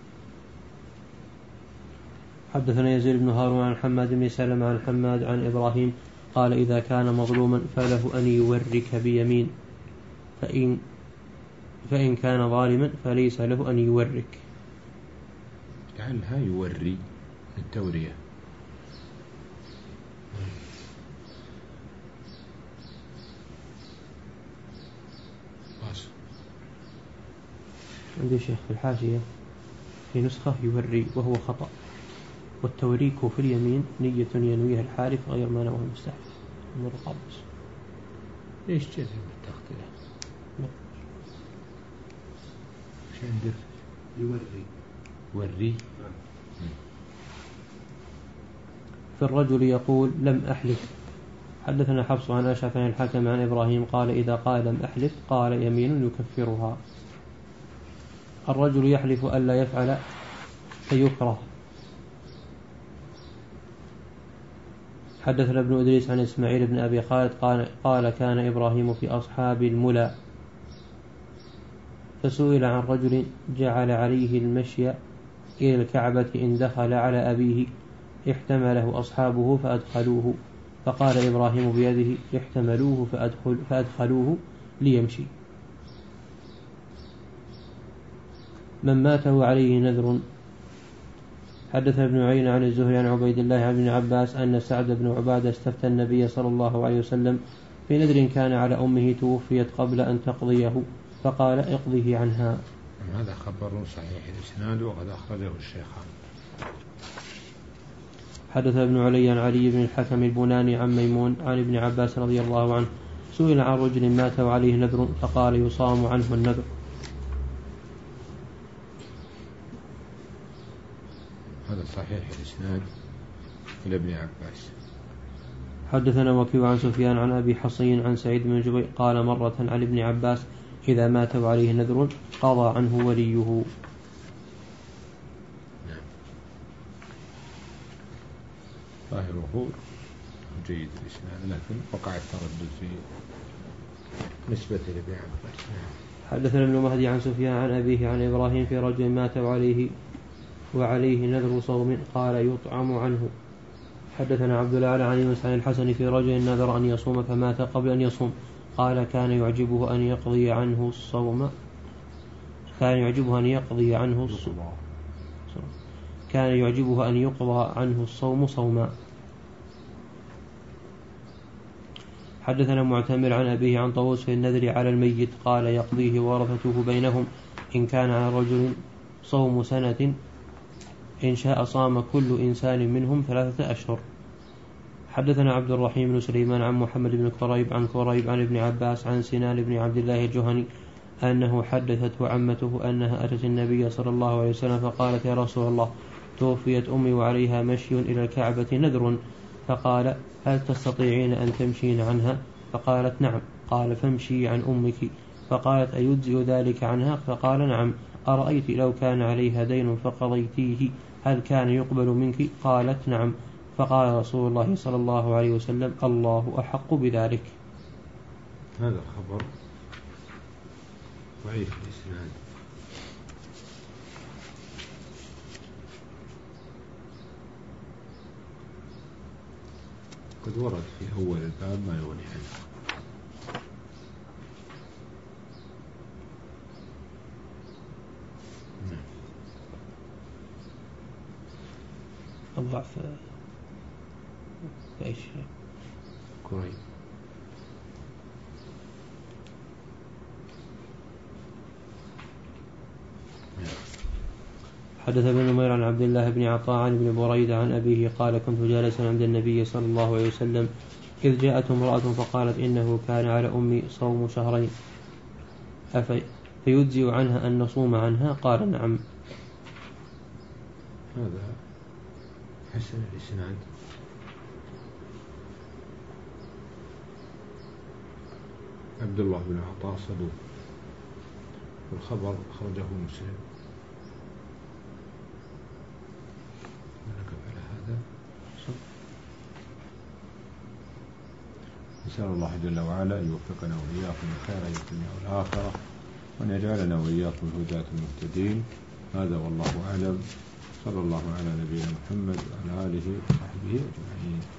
حدثنا يزيد بن هارون عن حماد بن سلمة عن حماد عن إبراهيم قال إذا كان مظلوما فله أن يورك بيمين، فإن, فإن كان ظالما فليس له أن يورك. لعلها يوري التورية. عندي شيخ في الحاشية في نسخة يوري وهو خطأ، والتوريك في اليمين نية ينويها الحالف غير ما نوى المستحلف من القبض. ليش جزم التغطية؟ ايش عندك؟ يوري وري. في الرجل يقول لم أحلف. حدثنا حفص عن أشعث عن الحكم عن إبراهيم قال إذا قال لم أحلف قال يمين يكفرها. الرجل يحلف ألا يفعل فيكره. حدثنا ابن إدريس عن إسماعيل بن أبي خالد قال, قال كان إبراهيم في أصحاب الملا فسئل عن رجل جعل عليه المشي إلى الكعبة إن دخل على أبيه احتمله أصحابه فأدخلوه، فقال إبراهيم بيده احتملوه فأدخل فأدخلوه ليمشي. من مات وعليه نذر. حدث ابن عيينة عن الزهري عن عبيد الله عن ابن عباس أن سعد بن عبادة استفتى النبي صلى الله عليه وسلم في نذر كان على أمه توفيت قبل أن تقضيه فقال اقضيه عنها. هذا خبر صحيح الإسناد وقد أخرجه الشيخان. حدث ابن علي عن علي بن الحكم البناني عن ميمون عن ابن عباس رضي الله عنه سئل عن رجل مات وعليه نذر فقال يصام عنه النذر. هذا صحيح الإسناد إلى ابن عباس. حدثنا وكيع عن سفيان عن أبي حصين عن سعيد بن جبير قال مرة عن ابن عباس إذا مات وعليه نذر قضى عنه وليه. نعم. ظاهره جيد الإسناد لكن وقع التردد في نسبة لابن عباس. حدثنا ابن مهدي عن سفيان عن أبيه عن إبراهيم في رجل مات وعليه وعليه نذر صوم قال يطعم عنه. حدثنا عبد الأعلى عن يونس عن الحسن في رجل نذر أن يصوم فمات قبل أن يصوم قال كان يعجبه أن يقضي عنه الصوم كان يعجبه أن يقضي عنه الصوم كان يعجبه أن يقضى عنه الصوم صوما. حدثنا معتمر عن أبيه عن طاووس في النذر على الميت قال يقضيه ورثته بينهم إن كان على رجل صوم سنة إن شاء صام كل إنسان منهم ثلاثة أشهر. حدثنا عبد الرحيم بن سليمان عن محمد بن كريب عن كريب عن ابن عباس عن سنان بن عبد الله الجهني أنه حدثته عمته أنها أتت النبي صلى الله عليه وسلم فقالت يا رسول الله توفيت أمي وعليها مشي إلى الكعبة نذر فقال هل تستطيعين أن تمشين عنها؟ فقالت نعم. قال فامشي عن أمك. فقالت أيجزئ ذلك عنها؟ فقال نعم. أرأيت لو كان عليها دين فقضيتيه هل كان يقبل منك؟ قالت نعم. فقال رسول الله صلى الله عليه وسلم الله أحق بذلك. هذا الخبر ضعيف الإسناد. قد ورد في أول الباب ما يغني عنه. الضعف في أي شيء كويس. حدث ابن نمير عن عبد الله بن عطاء عن ابن بريدة عن أبيه قال كنت جالسا عند النبي صلى الله عليه وسلم إذ جاءت امرأة فقالت إنه كان على أمي صوم شهرين فيجزئ عنها أن نصوم عنها؟ قال نعم. هذا حسن الإسناد. عبد الله بن عطاء صدوق والخبر أخرجه مسلم. على هذا نسأل الله جل وعلا أن يوفقنا وإياكم لخير الدنيا والآخرة وأن يجعلنا وإياكم الهداة المهتدين. هذا والله أعلم. صلى الله على نبينا محمد وعلى آله وصحبه أجمعين.